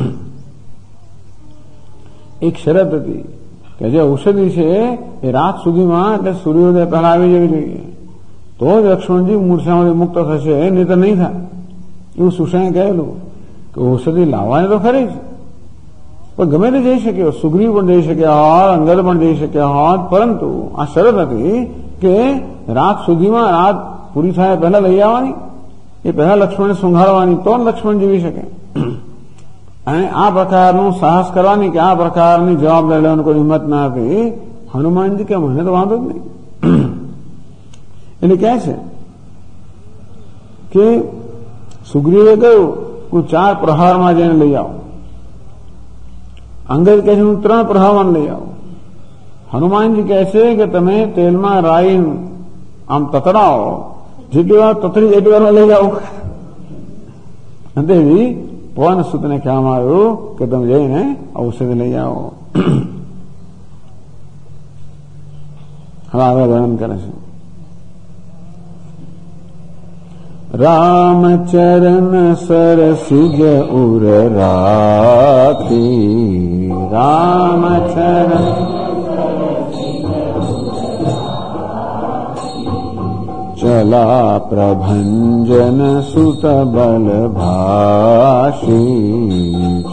Speaker 2: એક શરત હતી કે જે ઔષધિ છે એ રાત સુધીમાં, એટલે સૂર્યોદય પહેલા આવી જવી જોઈએ, તો જ લક્ષ્મણજી મૂર્છામાંથી મુક્ત થશે, નહીં તો નહીં થાય. એવું સુષેણે કહેલું કે ઔષધિ લાવવાની તો ખરી જ, પણ ગમે તે જઈ શક્યો, સુગ્રીવ પણ જઈ શક્યા હોત, અંગદ પણ જઈ શક્યા હોત, પરંતુ આ શરત હતી કે રાત સુધીમાં, રાત પૂરી થાય પહેલા લઈ આવવાની. એ પહેલા લક્ષ્મણને સુંઘાડવાની, તો લક્ષ્મણ જીવી શકે. અને આ પ્રકારનું સાહસ કરવાની, કે આ પ્રકારની જવાબદારી લેવાની કોઈ હિંમત ના હતી. હનુમાનજી કે મને તો વાંધો જ નહીં. એટલે કહે છે કે સુગ્રીવે કહ્યું હું 4 પ્રહારમાં જઈને લઈ આવું. અંગદ કહે છે હું 3 પ્રહારમાં લઈ આવું. હનુમાનજી કહે છે કે તમે તેલમાં રાઈ આમ તતડાવો, જેટલી વાર તતડી એટલી વારમાં લઈ આવો. તેથી પવન સૂતને કહેવામાં આવ્યું કે તમે જઈને ઔષધ લઈ આવો. હવે આગળ વર્ણન કરે છે. રામચરણ સરસિજ ઉર રાખી, રામચરણ ચલા પ્રભંજન સુત બલ ભાષી,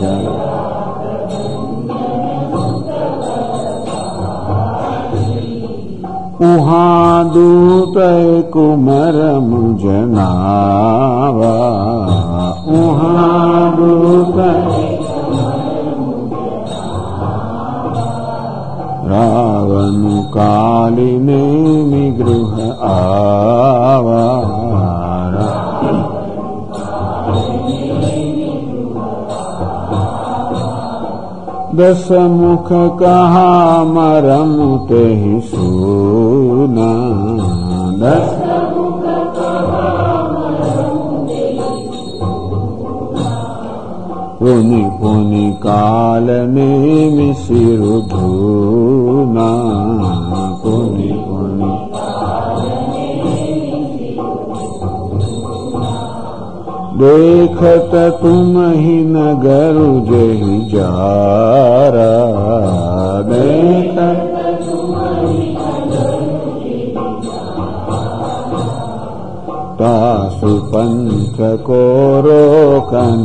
Speaker 2: ઉહા દૂત કુમર મુજનાવા, ઉહા દૂત રાવણ કાલિને નિગૃહ આવા, દસ મુખ કહા મરમ તે સુના, દસ પુનિ પુનિ કાલ ને મિસિરુ ધૂના, પુનિ પુનિ देखत तुम ही नगर जही जारा, देखत तासु पंथ को रोकन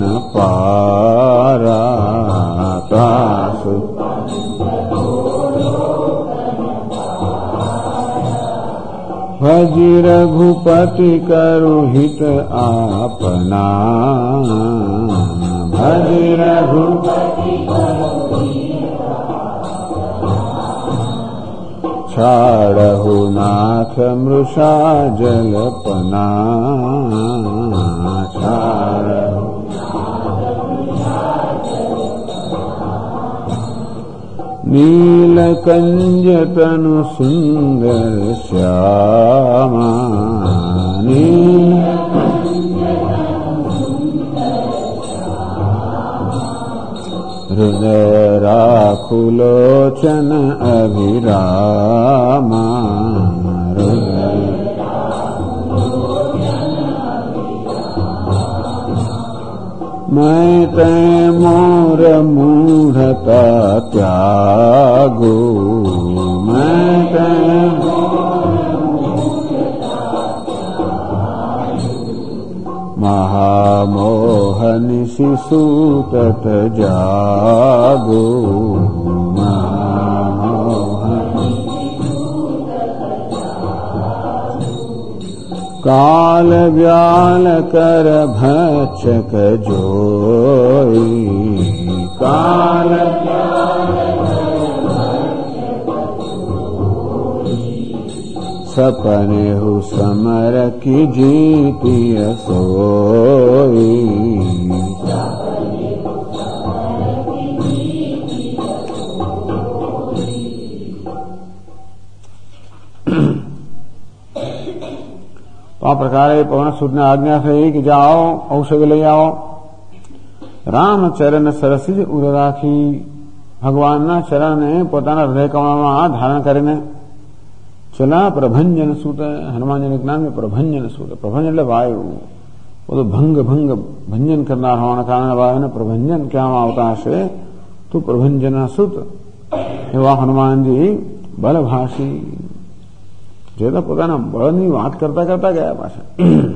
Speaker 2: पारा, तासु भज रघुपति करु हित आपना, भज रघुपति छाड़हु नाथ मृषा जलपना, छाड़हु नीलकंज तनु सुंदर श्यामा, हृदय राखुलोचन अभिरामा, मैं तै मोर मूढ़ता त्यागो, मैं तै महामोहन शिशुतत जागो, काल व्याल कर भक्षक जोई, काल सपने हु समर की जीतिय सोई, तो आ प्रकारे पवन सूत ने आज्ञा થઈ કે જાઓ ઔષધ લઈ આવો. રામચરણ સરસિજ ઉર રાખી, ભગવાનના ચરણને પોતાના હૃદય કમળમાં ધારણ કરીને ચલા પ્રભંજન સૂત, હનુમાનજીનું જ્ઞાન પ્રભંજન સૂત, પ્રભંજન એટલે વાયુ, બધું ભંગ ભંગ ભંજન કરનાર હોવાના કારણે વાયુને પ્રભંજન કહેવામાં આવતા હશે. તો પ્રભંજના સૂત એવા હનુમાનજી બલભાષી, જે તો પોતાના બળની વાત કરતા કરતા ગયા પાછા.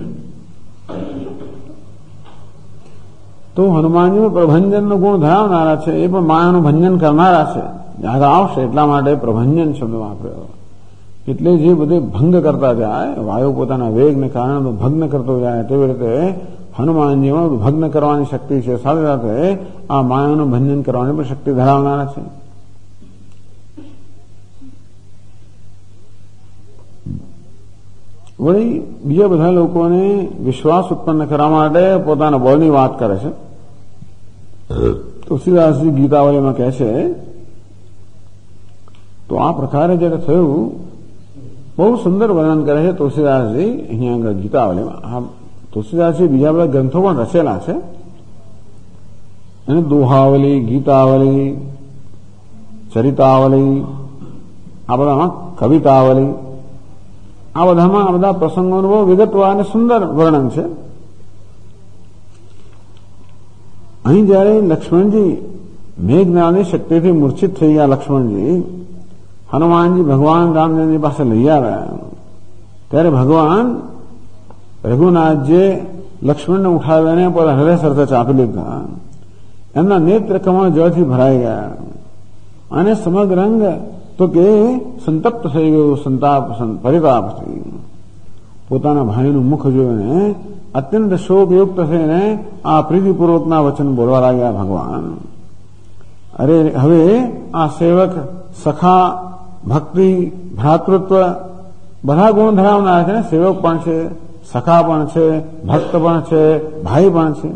Speaker 2: તો હનુમાનજી પ્રભંજનનો ગુણ ધરાવનારા છે, એ પણ માયાનું ભંજન કરનારા છે. જ્યારે આવશે એટલા માટે પ્રભંજન શબ્દ વાપર્યો. એટલે જે બધે ભંગ કરતા જાય, વાયુ પોતાના વેગને કારણે ભગ્ન કરતો જાય, તેવી રીતે હનુમાનજીમાં ભગ્ન કરવાની શક્તિ છે, સાથે સાથે આ માયાનું ભંજન કરવાની પણ શક્તિ ધરાવનારા છે. વળી બીજા બધા લોકોને વિશ્વાસ ઉત્પન્ન કરવા માટે પોતાના બળની વાત કરે છે. તુલસીદાસજી ગીતાવલીમાં કહે છે, તો આ પ્રકારે જ્યારે થયું બહુ સુંદર વર્ણન કરે છે તુલસીદાસજી અહીંયા આગળ ગીતાવલીમાં. આ તુલસીદાસજી બીજા બધા ગ્રંથો પણ રચેલા છે, અને દોહાવલી, ગીતાવલી, ચરિતાવલી, આ બધામાં કવિતાવલી, આ બધામાં આ બધા પ્રસંગોનું બહુ વિગતવાર અને સુંદર વર્ણન છે. અહીં જયારે લક્ષ્મણજી મેઘનાદની શક્તિથી મૂર્છિત થઈ ગયા, લક્ષ્મણજી હનુમાનજી ભગવાન રામચંદ્રની પાસે લઈ આવ્યા, ત્યારે ભગવાન રઘુનાથજીએ લક્ષ્મણને ઉઠાવીને પોતા હૃદય સરતે ચાપી લીધા. એમના નેત્ર કમળ જળથી ભરાઈ ગયા અને સમગ્ર રંગ તો કે સંતપ્ત થઈ ગયું, સંતાપ પરિતાપ થઈ. પોતાના ભાઈનું મુખ જોઈને અત્યંત શોકયુક્ત થઈને આ પ્રીતિપૂર્વકના વચન બોલવા લાગ્યા ભગવાન. અરે હવે આ સેવક, સખા, ભક્તિ, ભ્રાતૃત્વ બધા ગુણ ધરાવનાર છે. સેવક પણ છે, સખા પણ છે, ભક્ત પણ છે, ભાઈ પણ છે.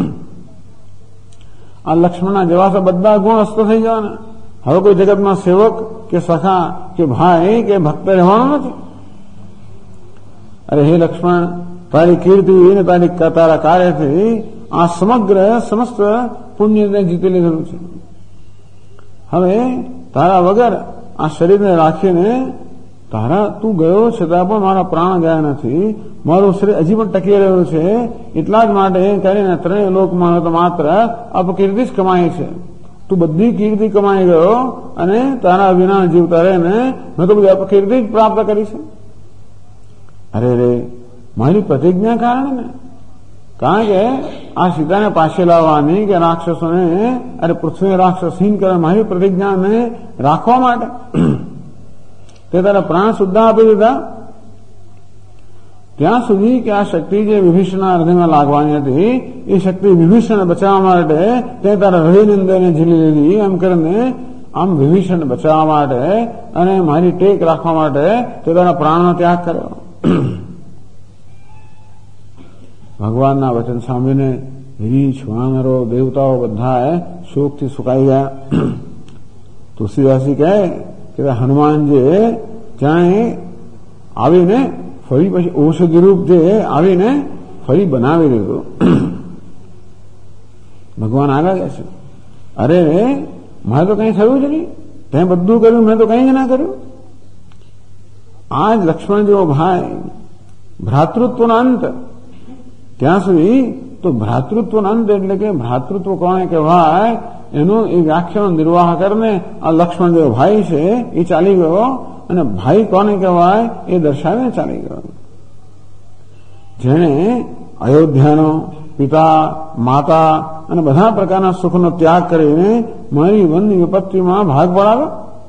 Speaker 2: આ લક્ષ્મણના જેવા તો બધા ગુણ અસ્ત થઈ જવાના. હવે કોઈ જગતમાં સેવક કે સખા કે ભાઈ કે ભક્ત રહેવાનો નથી. અરે હે લક્ષ્મણ, તારી કીર્તિ અને તારા કાર્યથી આ સમગ્ર સમસ્ત પુણ્યને જીતી લીધેલું છે. હવે તારા વગર આ શરીરને રાખીને તું ગયો છતાં પણ મારા પ્રાણ ગયા નથી. મારું શરીર હજી પણ ટકી રહ્યું છે. એટલા જ માટે કરીને ત્રણેય લોકમાં તો માત્ર અપકીર્તિ જ કમાઈ છે. તું બધી કીર્તિ કમાઈ ગયો અને તારા વિના જીવતા રહીને મેં તો બધી અપકીર્તિ જ પ્રાપ્ત કરી છે. અરે રે, મારી પ્રતિજ્ઞા કારણે ને, કારણ કે આ સીતાને પાસે લાવવાની કે રાક્ષસોને અરે પૃથ્વીને રાક્ષસહીન કરવા મારી પ્રતિજ્ઞાને રાખવા માટે તે તારા પ્રાણ સુદ્ધા આપી દીધા. ત્યાં સુધી કે આ શક્તિ જે વિભીષણના હૃદયમાં લાગવાની હતી એ શક્તિ વિભીષણને બચાવવા માટે તે તારા હૃદયની અંદર ઝીલી લીધી. એમ કરીને આમ વિભીષણને બચાવવા માટે અને મારી ટેક રાખવા માટે તે તારા પ્રાણનો ત્યાગ કર્યો. ભગવાનના વચન સાંભળીને રીછ, વાનરો, દેવતાઓ બધા શોકથી સુકાઈ ગયા. તુલસીદાસજી કહે કે હનુમાનજીએ જાણે આવીને ફરી પછી ઔષધિ રૂપ જે આવીને ફરી બનાવી દીધું. ભગવાન આગળ ગયા છે. અરે મારે તો કઈ થયું જ નહીં, તે બધું કર્યું, મેં તો કઈ જ ના કર્યું. આ જ લક્ષ્મણ જેવો ભાઈ, ભ્રાતૃત્વનો અંત. ત્યાં સુધી તો ભ્રાતૃત્વનો અંત એટલે કે ભ્રાતૃત્વ કોને કહેવાય એનો એ વ્યાખ્યાનો નિર્વાહ કરીને આ લક્ષ્મણ જેવો ભાઈ છે એ ચાલી ગયો, અને ભાઈ કોને કહેવાય એ દર્શાવીને ચાલી ગયો. જેણે અયોધ્યાનો પિતા, માતા અને બધા પ્રકારના સુખનો ત્યાગ કરીને મારી વનની વિપત્તિમાં ભાગ પડાવ્યો.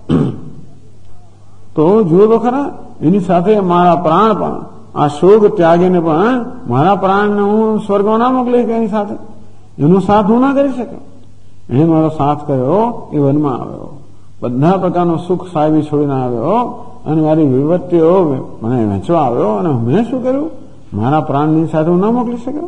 Speaker 2: તો જુઓ તો ખરા, એની સાથે મારા પ્રાણ પણ આ શોક ત્યાગીને પણ મારા પ્રાણને હું સ્વર્ગમાં ના મોકલી કે એની સાથે એનો સાથ હું ના કરી શક્યો. એને મારો સાથ કર્યો, એ વનમાં આવ્યો, બધા પ્રકારનું સુખ સાહેબી છોડીને આવ્યો અને મારી વિપત્તિઓ મને વહેંચવા આવ્યો. અને મેં શું કર્યું? મારા પ્રાણની સાથે હું ના મોકલી શક્યો.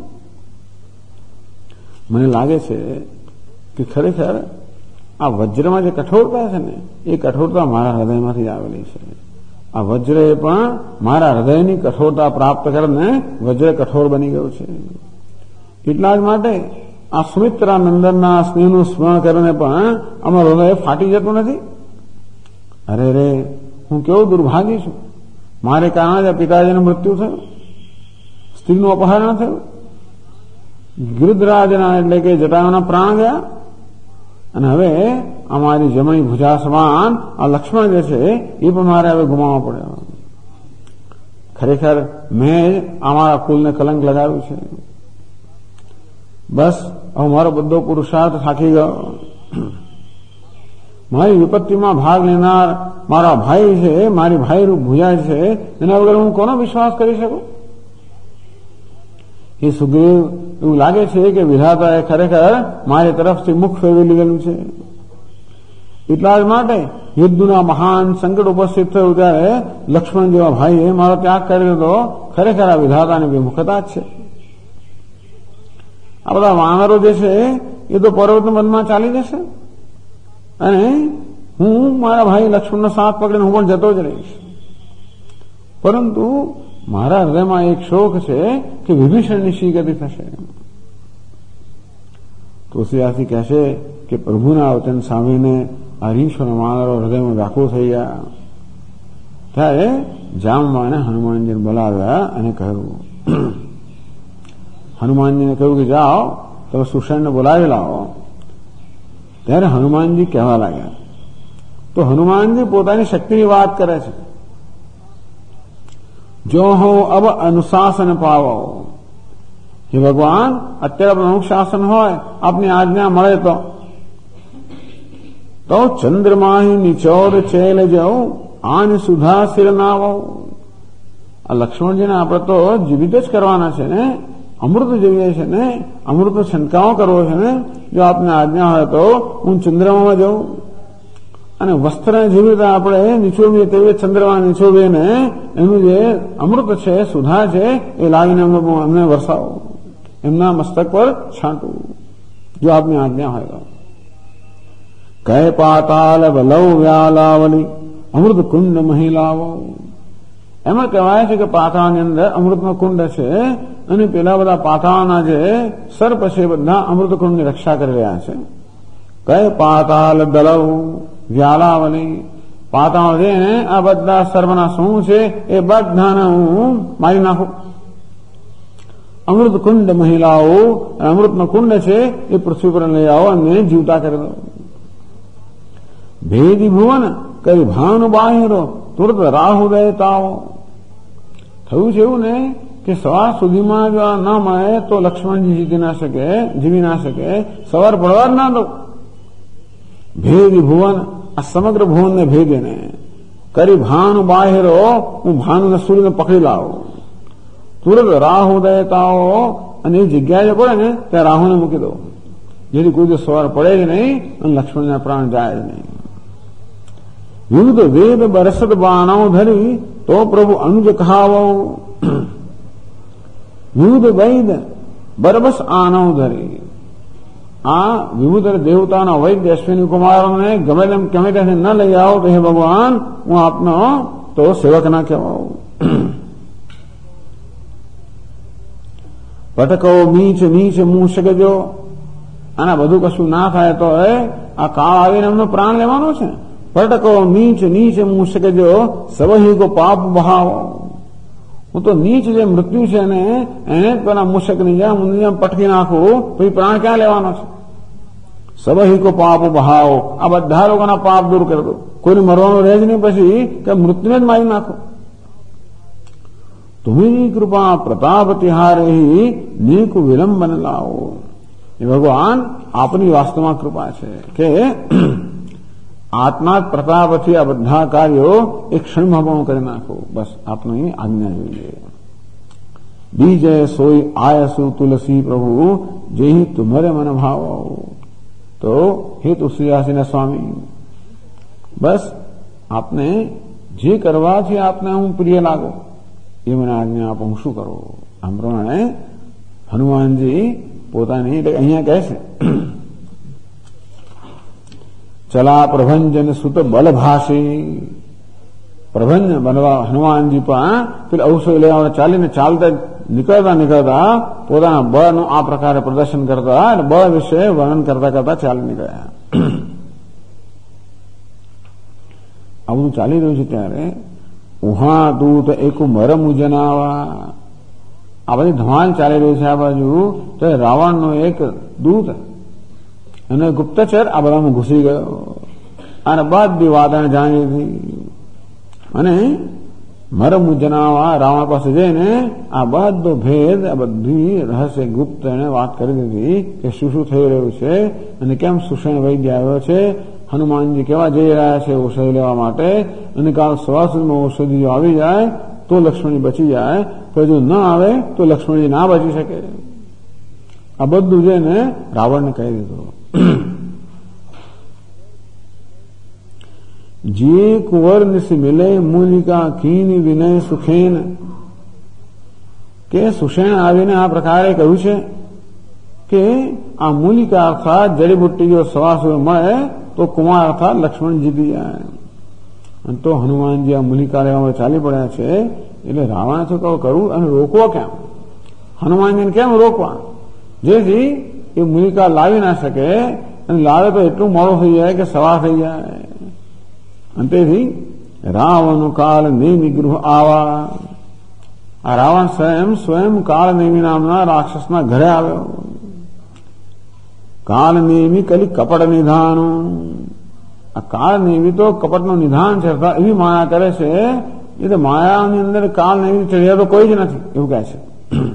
Speaker 2: મને લાગે છે કે ખરેખર આ વજ્રમાં જે કઠોરતા છે ને એ કઠોરતા મારા હૃદયમાંથી આવેલી છે. આ વજ્ર એ પણ મારા હૃદયની કઠોરતા પ્રાપ્ત કરીને વજ્ર કઠોર બની ગયું છે. એટલા જ માટે આ સુમિત્રા નંદનના સ્નેહનું સ્મરણ કરીને પણ અમારું હૃદય ફાટી જતું નથી. અરે રે, હું કેવું દુર્ભાગી છું. મારે કારણે જ પિતાજીનું મૃત્યુ થયું, સ્ત્રીનું અપહરણ થયું, ગિરિધરાજના એટલે કે જટાયુના પ્રાણ ગયા, અને હવે અમારી જમણી ભુજા સમાન આ લક્ષ્મણ જે છે એ પણ મારે હવે ગુમાવવા પડ્યો. ખરેખર મેં અમારા કુલને કલંક લગાવ્યું છે. બસ હવે મારો બધો પુરુષાર્થ થાકી ગયો. મારી વિપત્તિમાં ભાગ લેનાર મારા ભાઈ છે, મારી ભાઈરૂપ ભુજા છે, એના વગર હું કોનો વિશ્વાસ કરી શકું? એ સુગ્રીવ એવું લાગે છે કે વિધાતાએ ખરેખર મારી તરફથી મુખ ફેરવી લીધેલું છે. એટલા જ માટે યુદ્ધના મહાન સંકટ ઉપસ્થિત થયું ત્યારે લક્ષ્મણ જેવા ભાઈએ મારો ત્યાગ કરી દીધો. ખરેખર આ વિધાતાની વિમુખતા જ છે. આ બધા વાનરો જે છે એ તો પર્વતના વનમાં ચાલી જશે અને હું મારા ભાઈ લક્ષ્મણનો સાથ પકડીને હું પણ જતો જ રહીશ. પરંતુ મારા હૃદયમાં એક શોક છે કે વિભીષણની શી ગતિ થશે. તો તુલસીદાસજી કહેશે કે પ્રભુના વચન સાંભળીને આ રીંછોના માળાઓ હૃદયમાં વ્યાકુળ થઈ ગયા. ત્યારે જામવાને હનુમાનજીને બોલાવ્યા અને કહ્યું, હનુમાનજીને કહ્યું કે જાઓ તમે સુષેણને બોલાવી લાવો. ત્યારે હનુમાનજી કહેવા લાગ્યા. તો હનુમાનજી પોતાની શક્તિની વાત કરે છે. જો હું અબ અનુશાસન પાવો, હે ભગવાન અત્યારે અનુશાસન હોય, આપની આજ્ઞા મળે તો ચંદ્રમાહી નિચોર ચેલ જાઉં આન સુધા સિર નાવો. આ લક્ષ્મણજીને આપણે તો જીવિત જ કરવાના છે ને, અમૃત જોઈએ છે ને, અમૃતનો છંટકાવ કરવો છે ને. જો આપને આજ્ઞા હોય તો હું ચંદ્રમામાં જાઉં અને વસ્ત્ર જેવી રીતે આપણે નીચોવીએ તેવી ચંદ્રમા નીચોવીએ ને એનું જે અમૃત છે, સુધા છે, એ લાવીને અમને વરસાવો, એમના મસ્તક પર છાંટવું, જો આપની આજ્ઞા હોય તો. કહે પાતાલ વલવ વ્યાલાવલી અમૃત કુંડ મહિલાઓ. એમાં કહેવાય છે કે પાતાળની અંદર અમૃતનો કુંડ છે અને પેલા બધા પાતાળના જે સર્પ છે બધા અમૃત કુંડની રક્ષા કરી રહ્યા છે. કહે પાતાલ દલવ વ્યાલાવલી. પાતાળ છે ને આ બધા સર્પના શું છે એ બધાને હું મારી નાખું. અમૃત કુંડ મહિલાઓ, અમૃતનો કુંડ છે એ પૃથ્વી પર લઈ આવો અને જીવતા કરી દો. ભેદી ભુવન કરી ભાન બાહેરો તુરત રાહુદય તાવો. થયું છે એવું ને કે સવાર સુધીમાં જો આ ના મળે તો લક્ષ્મણજી જીવી ના શકે, સવાર પડવા જ ના દો. ભેદી ભુવન, આ સમગ્ર ભુવનને ભેદે ને કરી ભાન બાહેરો, હું ભાનુને સૂર્યને પકડી લાવું. તુરત રાહુદય તાવો, અને એ જગ્યાએ પડે ને ત્યાં રાહુને મૂકી દો, જેથી કોઈ દિવસ સવાર પડે જ નહીં અને લક્ષ્મણના પ્રાણ જાય જ નહીં. યુદ્ધ વેદ બરસદ બાણો ધરી તો પ્રભુ અનુજ કહાવો. યુદ્ધ વૈદ બરબસ આનવ ધરી. આ વિભૂત દેવતાના વૈદ્ય અશ્વિની કુમારોને ગમે તેમ ગમે ત્યાંથી ન લઈ આવો તો હે ભગવાન હું આપનો તો સેવક ના કહેવાઉં. પટકો નીચ નીચ મું શકજો. આના બધું કશું ના થાય તો આ કાળ આવીને એમનો પ્રાણ લેવાનો છે. પટકો નીચ નીચ મું શકજો સવહી કો પાપ બહાવો. હું તો નીચ જે મૃત્યુ છે ને એને જ પેલા મુશકની જેમ પટકી નાખું પછી પ્રાણ ક્યાં લેવાનો છે. સવહી કો પાપ બહાવો. આ બધા લોકોના પાપ દૂર કરી દો, કોઈને મરવાનું રહે જ નહીં પછી કે મૃત્યુને જ મારી નાખો. તુમ્ही કૃપા પ્રતાપ તિહારે નીક વિલંબન લાવો. એ ભગવાન આપની વાસ્તવમાં કૃપા છે કે આત્મા પ્રતાપથી આ બધા કાર્યો એક ક્ષણમાં પણ કરી નાખો. બસ આપની આજ્ઞા જોઈએ. બીજે સોઈ આયસુ તુલસી પ્રભુ જેહી તુમરે મન ભાવો. તો હે તુલસીદાસજીના સ્વામી, બસ આપને જે કરવાથી આપને હું પ્રિય લાગો એ મને આજ્ઞા આપો, હું શું કરું. આમ પ્રમાણે હનુમાનજી પોતાની અહીંયા કહે છે ચલા પ્રભંજન સુત બલભાષી. પ્રભંજન બનવા હનુમાનજી પણ પેલા ઔષધ લેવા ચાલીને ચાલતા નીકળતા પોતાના બળનું આ પ્રકારે પ્રદર્શન કરતા અને બળ વિશે વર્ણન કરતા ચાલી નીકળ્યા. આ બધું ચાલી રહ્યું છે ત્યારે ઉહા દૂત એક મરમ જનાવા. આ બધી ધમાલ ચાલી રહી છે આ બાજુ. તો રાવણનો એક દૂત અને ગુપ્તચર આ બધામાં ઘૂસી ગયો અને બધી વાતને જાણી લીધી અને મરમ જણાવવા રાવણ પાસે જઈને આ બધો ભેદ, આ બધી રહસ્ય ગુપ્ત એને વાત કરી દીધી કે શું શું થઈ રહ્યું છે અને કેમ સુષેણ વૈદ્ય આવ્યો છે, હનુમાનજી કેવા જઈ રહ્યા છે ઔષધિ લેવા માટે, અને કાલ સવાર સુધીમાં ઔષધિ જો આવી જાય તો લક્ષ્મણજી બચી જાય, પણ જો ન આવે તો લક્ષ્મણજી ના બચી શકે. આ બધું જઈને રાવણને કહી દીધું. જે કુંવર નિશ મિલે મૂલિકા કીન વિનય સુખેન. કે સુષેણ આવીને આ પ્રકારે કહ્યું છે કે આ મૂલિકા અર્થાત જડીબુટ્ટી જો સવાસુર મળે તો કુમાર અર્થાત લક્ષ્મણ જીતી જાય. અને તો હનુમાનજી આ મૂલિકા લેવામાં ચાલી પડ્યા છે. એટલે રાવણે શું કરવું અને રોકવો કેમ, હનુમાનજીને કેમ રોકવા જેથી એ મૂલિકા લાવી ના શકે, અને લાવે તો એટલું મોડું થઈ જાય કે સવાર થઈ જાય. અને તેથી રાવણ કાળ નેમી ગૃહ આવા, આ રાવણ સ્વયં કાળ નેમી નામના રાક્ષસના ઘરે આવ્યો. કાળ નેમી કલી કપટ નિધાન, આ કાળ નેમી તો કપટનું નિધાન છે, એવી માયા કરે છે. એ તો માયાની અંદર કાળ નેમી ચડ્યા તો કોઈ જ નથી એવું કહે છે.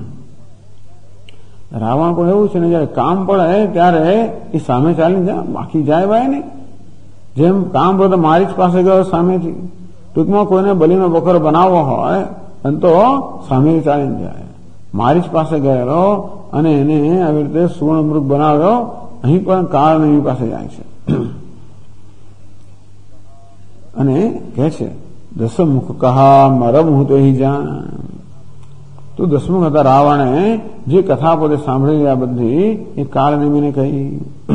Speaker 2: રાવણ પણ એવું છે ને, જયારે કામ પડે ત્યારે એ સામે ચાલી જાય, બાકી જાય ભાઈ ને. જેમ કામ પડે મારી જ પાસે ગયો સામેથી, ટૂંકમાં કોઈને બલીનો બકરો બનાવવો હોય અને તો સામે ચાલીને જાય. મારી જ પાસે ગયેલો અને એને આવી રીતે સુવર્ણમૃગ બનાવ્યો, અહીં પણ કાળ નેમી પાસે જાય છે. અને કહે છે દસમુખ કહા મરમ હું તો જા. તો દસમુખ હતા રાવણે જે કથા પોતે સાંભળી આ બધી એ કાળ નેમીને કહી.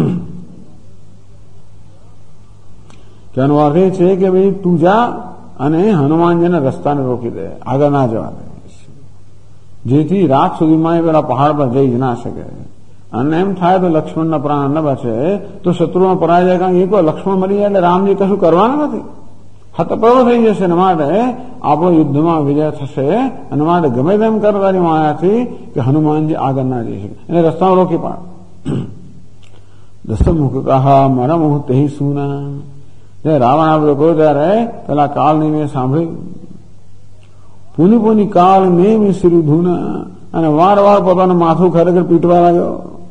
Speaker 2: તેનો અર્થ એ છે કે ભાઈ તું જા અને હનુમાનજીને રસ્તાને રોકી દે, આગળ ના જવા દે, જેથી રાત સુધીમાં એ પેલા પહાડ પર જઈ જ ના શકે. અને એમ થાય તો લક્ષ્મણના પ્રાણ ન બચે, તો શત્રુમાં પરાય જાય. કારણ કે એક વાર લક્ષ્મણ મરી જાય એટલે રામજી કશું કરવાના નથી, હતપ્રભ થઈ જશે. અને માટે આપણો યુદ્ધમાં વિજય થશે. અને માટે ગમે તેમ કરવાની માયાથી કે હનુમાનજી આગળ ના જઈ શકે, એને રસ્તામાં રોકી પાડ. દસમુખ કહા મારા મુહ તે સુના. રાવણ આ બધો કહ્યું ત્યારે પેલા કાળ નેમીએ સાંભળ્યું. પુની પુની કાળ નેમી શ્રી ધૂના, અને વાર વાર પોતાનું માથું ખરેખર પીટવા લાગ્યો.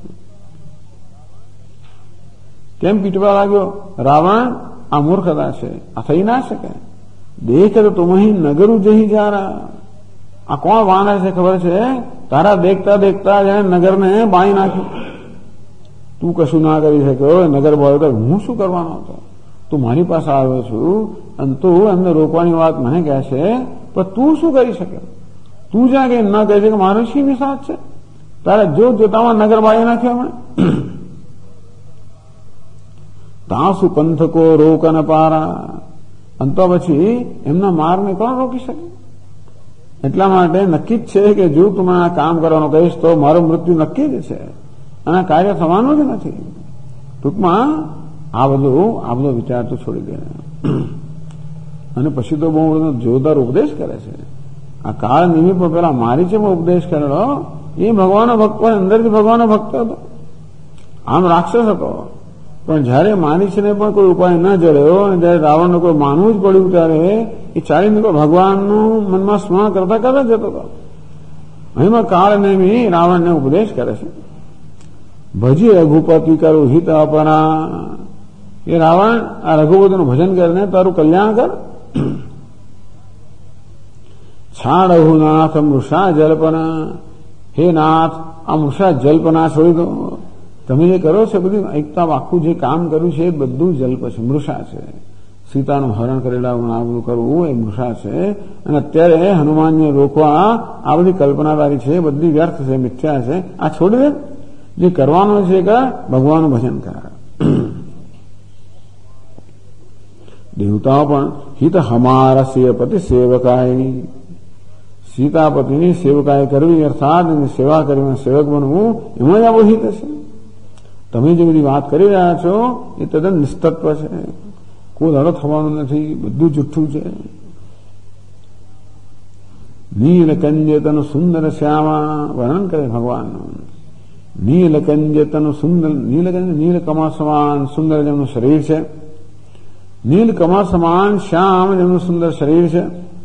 Speaker 2: કેમ પીટવા લાગ્યો? રાવણ આ મૂર્ખતા છે, આ થઈ ના શકે. દેખ તો તુમ નગર જહી જા રહા. આ કોણ વાનર છે ખબર છે? તારા દેખતા દેખતા જેને નગરને બાળી નાખ્યું. તું કશું ના કરી શક્યો, નગર બોલ્યો તો હું શું કરવાનો હતો? તું મારી પાસે આવ્યો છું અને તું એમને રોકવાની વાત મને કહે છે, પણ તું શું કરી શકે? તું જ્યાં કે ન કહે છે કે મારો શી મિસાજ છે? તારે જોતામાં નગર બાળી નાખ્યો હમણે. તાસુ પંથકો રોકન પારા. અને તો પછી એમના મારને કોણ રોકી શકે? એટલા માટે નક્કી જ છે કે જો તું આ કામ કરવાનું કહીશ તો મારું મૃત્યુ નક્કી જ છે, અને કાર્ય થવાનું જ નથી. ટૂંકમાં આ બધો વિચાર તો છોડી દે. અને પછી તો બહુ જોરદાર ઉપદેશ કરે છે. આ કાળ નેમી પણ પેલા મારી છે ઉપદેશ કરેલો. એ ભગવાનનો ભક્ત પણ અંદરથી ભગવાનનો ભક્ત હતો, આમ રાક્ષસ હતો. પણ જયારે મારીચને પણ કોઈ ઉપાય ન જડ્યો અને જયારે રાવણને કોઈ માનવું જ પડ્યું ત્યારે એ ચાલીને કોઈ ભગવાનનું મનમાં સ્મરણ કરતા કરતા જતો હતો. અહીંમાં કાળ નેમી રાવણને ઉપદેશ કરે છે. ભજી રઘુપતિ કરું હિત અપના. એ રાવણ આ રઘુપતિનું ભજન કરીને તારું કલ્યાણ કર. છાડહુ નાથ મૃષા જલ્પના. હે નાથ, આ મૃષા જલ્પના છોડી દો. તમે જે કરો છો બધું એકતા આખું જે કામ કર્યું છે એ બધું જલ્પ છે, મૃષા છે. સીતાનું હરણ કરેલા આ બધું કરવું એ મૃષા છે. અને અત્યારે હનુમાનને રોકવા આ બધી કલ્પનાદારી છે, બધી વ્યર્થ છે, મિથ્યા છે. આ છોડી દે. જે કરવાનું છે કે ભગવાનનું ભજન કરે. દેવતાઓ પણ હિત હમારા સેવપતિ સેવકાય. સીતાપતિની સેવકાય કરવી અર્થાત એની સેવા કરીને સેવક બનવું, એમાં જ આપણું હિત છે. તમે જે બધી વાત કરી રહ્યા છો એ તદ્દન નિસ્તત્વ છે, કોઈ લડો થવાનું નથી, બધું જુઠ્ઠું છે. નીલકંજતન સુંદર શ્યામા વર્ણન કરે ભગવાનનું. નીલકંજતન સુંદર, નીલકમળ સમાન સુંદર જેમનું શરીર છે, નીલકમળ સમાન શ્યામ જેમનું સુંદર શરીર છે.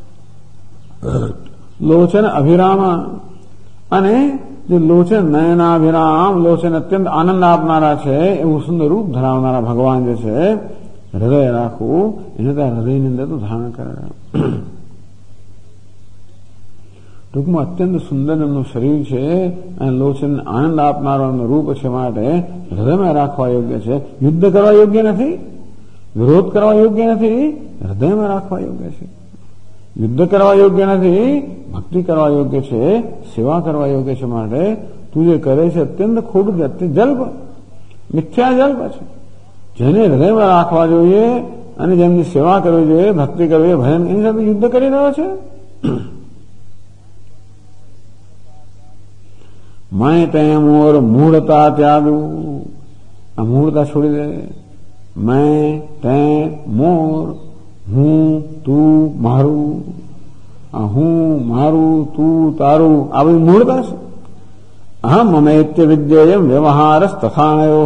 Speaker 2: લોચન અભિરામા, અને જે લોચન નયનાભિરામ, લોચન અત્યંત આનંદ આપનારા છે એવું સુંદર રૂપ ધરાવનારા ભગવાન જે છે, હૃદય રાખવું એને ત્યાં હૃદયની અંદર તો ધારણ કરે. ટૂંકમાં અત્યંત સુંદર એમનું શરીર છે અને લોચન આનંદ આપનારો એમનું રૂપ છે, માટે હૃદયમાં રાખવા યોગ્ય છે. યુદ્ધ કરવા યોગ્ય નથી, વિરોધ કરવા યોગ્ય નથી, હૃદયમાં રાખવા યોગ્ય છે. યુદ્ધ કરવા યોગ્ય નથી, ભક્તિ કરવા યોગ્ય છે, સેવા કરવા યોગ્ય છે. માટે તું જે કરે છે અત્યંત ખોટું છે, અત્યંત જલ્પ, મિથ્યા જલ્પ છે. જેને હૃદયમાં રાખવા જોઈએ અને જેમની સેવા કરવી જોઈએ, ભક્તિ કરવી, ભજન, એની સાથે યુદ્ધ કરી રહ્યો છે. मैं तेम और मूढ़ता त्यागू, आ मूढ़ता छोड़ी दे। मैं ते मोर, हूं तू मारू, हूं मारू तू तारू, आ बधी मूढ़ता छे। अहम ममैत्य विद्येयम व्यवहारस्तथानयो,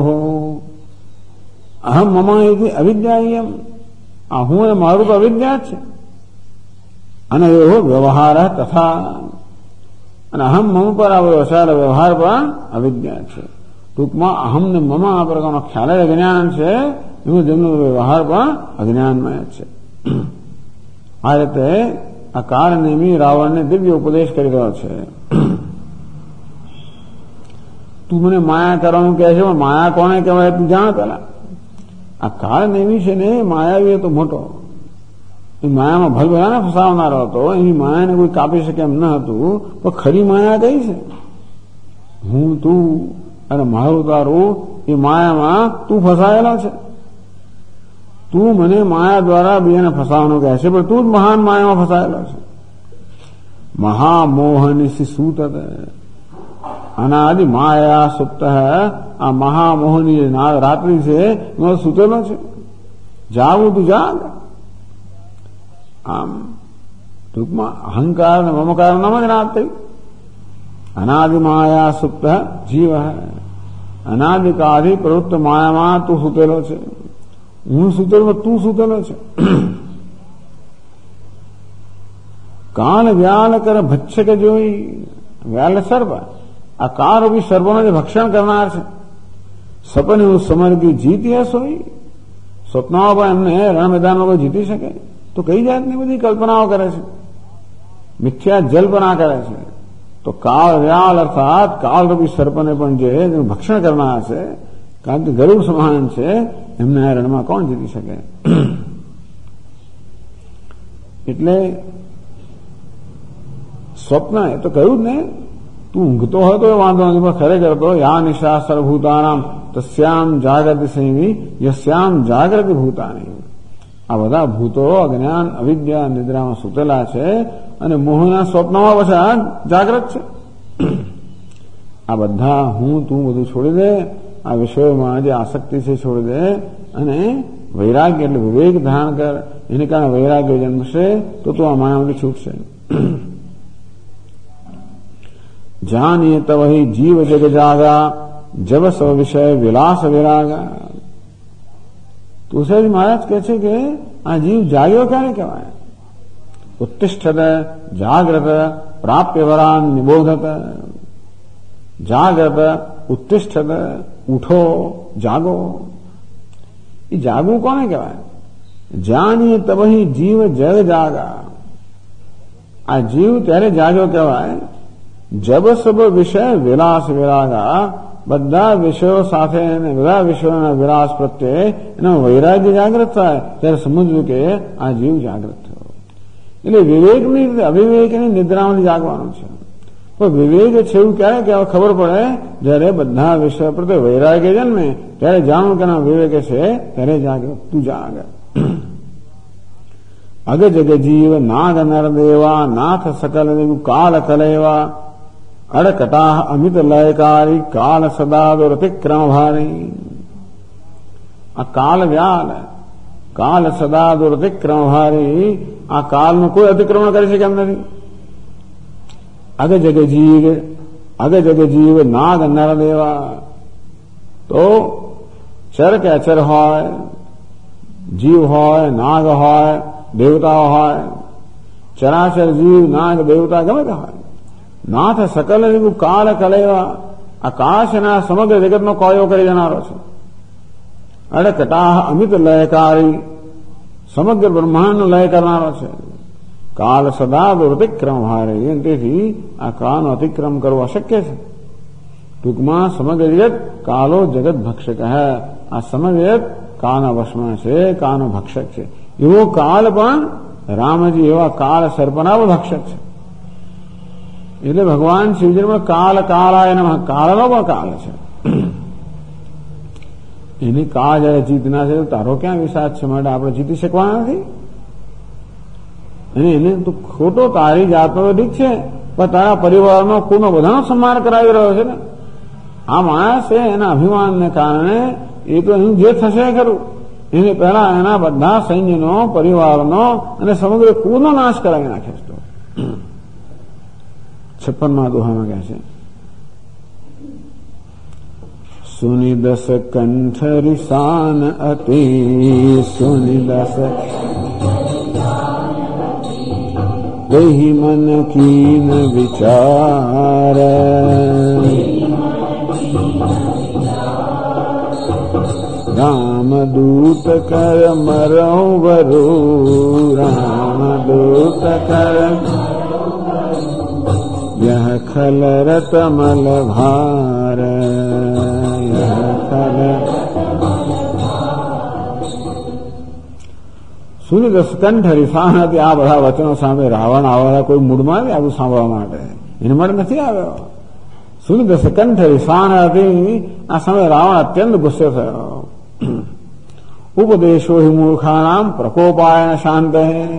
Speaker 2: अहम मम इति अविद्यायम, आ हूं ए मारू तो अविद्या छे। अनयो व्यवहार तथा, अहम मम पर व्यवहार पर अविद्या छे। टूंकमां अहम ने मम आ प्रकारનો ખ્યાલ જ અજ્ઞાન છે, એનું જેમનો વ્યવહાર પણ અજ્ઞાનમય છે. આ રીતે આ કાળનેમી રાવણને દિવ્ય ઉપદેશ કરી રહ્યો છે. તું મને માયા કરવાનું કહે છે, પણ માયા કોને કહેવાય તું જાણ પેલા. આ કાળનેમી છે ને માયાવી તો મોટો, એ માયામાં ભલભલાને ફસાવનારો હતો. એની માયાને કોઈ કાપી શકે એમ ન હતું. પણ ખરી માયા કઈ છે? હું તું અને મારું તારું, એ માયામાં તું ફસાયેલો છે. તું મને માયા દ્વારા બીજાને ફસાવવાનું કહે છે, પણ તું જ મહાન માયામાં ફસાયેલો છે. મહામોહની સૂત અનાદિ માયા સુપ્ત. આ મહામોહની રાત્રિ છે એમાં સૂતેલો છે. જાગું તું જાગ. આમ ટૂંકમાં અહંકાર અને મમકાર નામ જ રાત થઈ. અનાદિ માયા સુપ્ત જીવ, અનાદિકાળી પ્રવૃત્ત માયામાં તું સૂતેલો છે. હું સૂતેલો, તું સૂતેલો છે. કાળ વ્યાલ કર ભક્ષક જોઈ, વ્યાલ સર્પ, આ કાળરૂપી સર્પોને જે ભક્ષણ કરનાર છે. સપન એવું સમર્ગી જીતી હસોઈ, સ્વપ્નાઓ પણ એમને રણ મેદાનમાં કોઈ જીતી શકે તો કઈ જાતની બધી કલ્પનાઓ કરે છે, મિથ્યા જલ્પના કરે છે. તો કાળ વ્યાલ અર્થાત કાળરૂપી સર્પને પણ જે ભક્ષણ કરનાર છે, કારણ કે ગરુડ સમાન છે, એમને આ રણમાં કોણ જીતી શકે? એટલે સ્વપ્ન એ તો કહ્યું જ ને, તું ઊંઘતો હોય તો વાંધો નથી, પણ ખરેખર તો યા નિશા સર્વભૂતાનામ તસ્યામ જાગૃતિ સંયમી યસ્યામ જાગૃતિ ભૂતાની. આ બધા ભૂતો અજ્ઞાન અવિદ્યા નિદ્રામાં સૂતેલા છે અને મોહના સ્વપ્નમાં પાછા જાગ્રત છે. આ બધા હું તું બધું છોડી દે, આ વિષયોમાં જે આસક્તિ છે છોડી દે અને વૈરાગ્ય એટલે વિવેક ધારણ કર. એને કારણે વૈરાગ્ય જન્મશે તો તું આ માયામાંથી છૂટશે. જાનીએ તવહી જીવ જગ જાગા, જબ સ્વ વિષય વિલાસ વિરાગા. તુલસીજી મહારાજ કહે છે કે આ જીવ જાગ્યો ક્યારે કહેવાય? ઉત્તિષ્ઠત જાગ્રત પ્રાપ્ય વરાન નિબોધત. જાગ્રત ઉત્તિષ્ઠત, ઉઠો જાગો. એ જાગવું કોને કહેવાય? જાનીએ તવહી જીવ જગ જાગા. આ જીવ ત્યારે જાગ્યો કહેવાય જબ સબ વિષય વિલાસ વિરાગા. બધા વિષયો સાથે અને બધા વિષયોના વિલાસ પ્રત્યે એનો વૈરાગ્ય જાગૃત થાય ત્યારે સમજવું કે આ જીવ જાગૃત થયો. એટલે વિવેકની અવિવેકની નિદ્રામાંથી જાગવાનું છે. પણ વિવેક છે એવું ક્યારે કે ખબર પડે? જયારે બધા વિષયો પ્રત્યે વૈરાગ્ય જન્મે ત્યારે જાણવું કે વિવેક છે, ત્યારે જાગૃત તું જાગ. અગ જગ જીવ નાગ નર દેવા, નાથ સકલ કાલ કલેવા. અડકટા અમિત લયકારી, કાલ સદા દુરતિક્રમ ભારી. આ કાલ વ્યાલ, કાલ સદા દુરતિક્રમ ભારી. આ કાલનું કોઈ અતિક્રમણ કરી શકે એમ નથી. અગ જગ જીવ નાગ નર દેવા. તો ચર કે અચર હોય, જીવ હોય, નાગ હોય, દેવતાઓ હોય, ચરાચર જીવ નાગ દેવતા ગમે તે હોય. નાથ સકલ કાલ કલેવા. આકાશના સમગ્ર જગતનો કોયો કરી દેનારો છે. અડકટાહ અમિત લયકારી, સમગ્ર બ્રહ્માંડ લય કરનારો છે. કાલ સદા દુરતિક્રમ હારે. તેથી આ કાળનો અતિક્રમ કરવો અશક્ય છે. ટૂંકમાં સમગ્ર જગત કાલો જગત ભક્ષક હે. આ સમગ્ર જગત કાળના વશમાં છે, કાળનો ભક્ષક છે. એવો કાળ પણ રામજી એવા કાળ સર્પના ભક્ષક છે. એટલે ભગવાન શિવજી કાલ કાળા એના કાળનો પણ કાળ છે. એની કાળ જયારે જીતના છે તારો ક્યાં વિશ્વાસ છે? માટે આપણે જીતી શકવાના નથી. અને એને તું ખોટો તારી જાતનો ઠીક છે, પણ તારા પરિવારનો કુળનો બધાનો સન્માન કરાવી રહ્યો છે ને. આ માણસ છે એના અભિમાનને કારણે એ તો એનું જે થશે ખરું, એને પહેલા એના બધા સૈન્યનો, પરિવારનો અને સમગ્ર કુળનો નાશ કરાવી નાખે છે. 56મા દોહામાં કહે છે, સુનિદસ કંઠ રિસાન અતિ સુનિદસ દેહી મન કીન વિચાર રામદૂત કર મરો વરુ રામદૂત કર यह खल रतमल भार यह खल સુનિદસ કંઠ રિસાન હતી. આ બધા વચનો સામે રાવણ આવેલા કોઈ મૂડમાં નથી આવું સાંભળવા માટે, એના માટે નથી આવ્યો. સુનિદસ કંઠ રિસાન હતી. આ સામે રાવણ અત્યંત ગુસ્સે થયો. ઉપદેશો હિ મૂર્ખાણામ પ્રકોપાયન શાંત.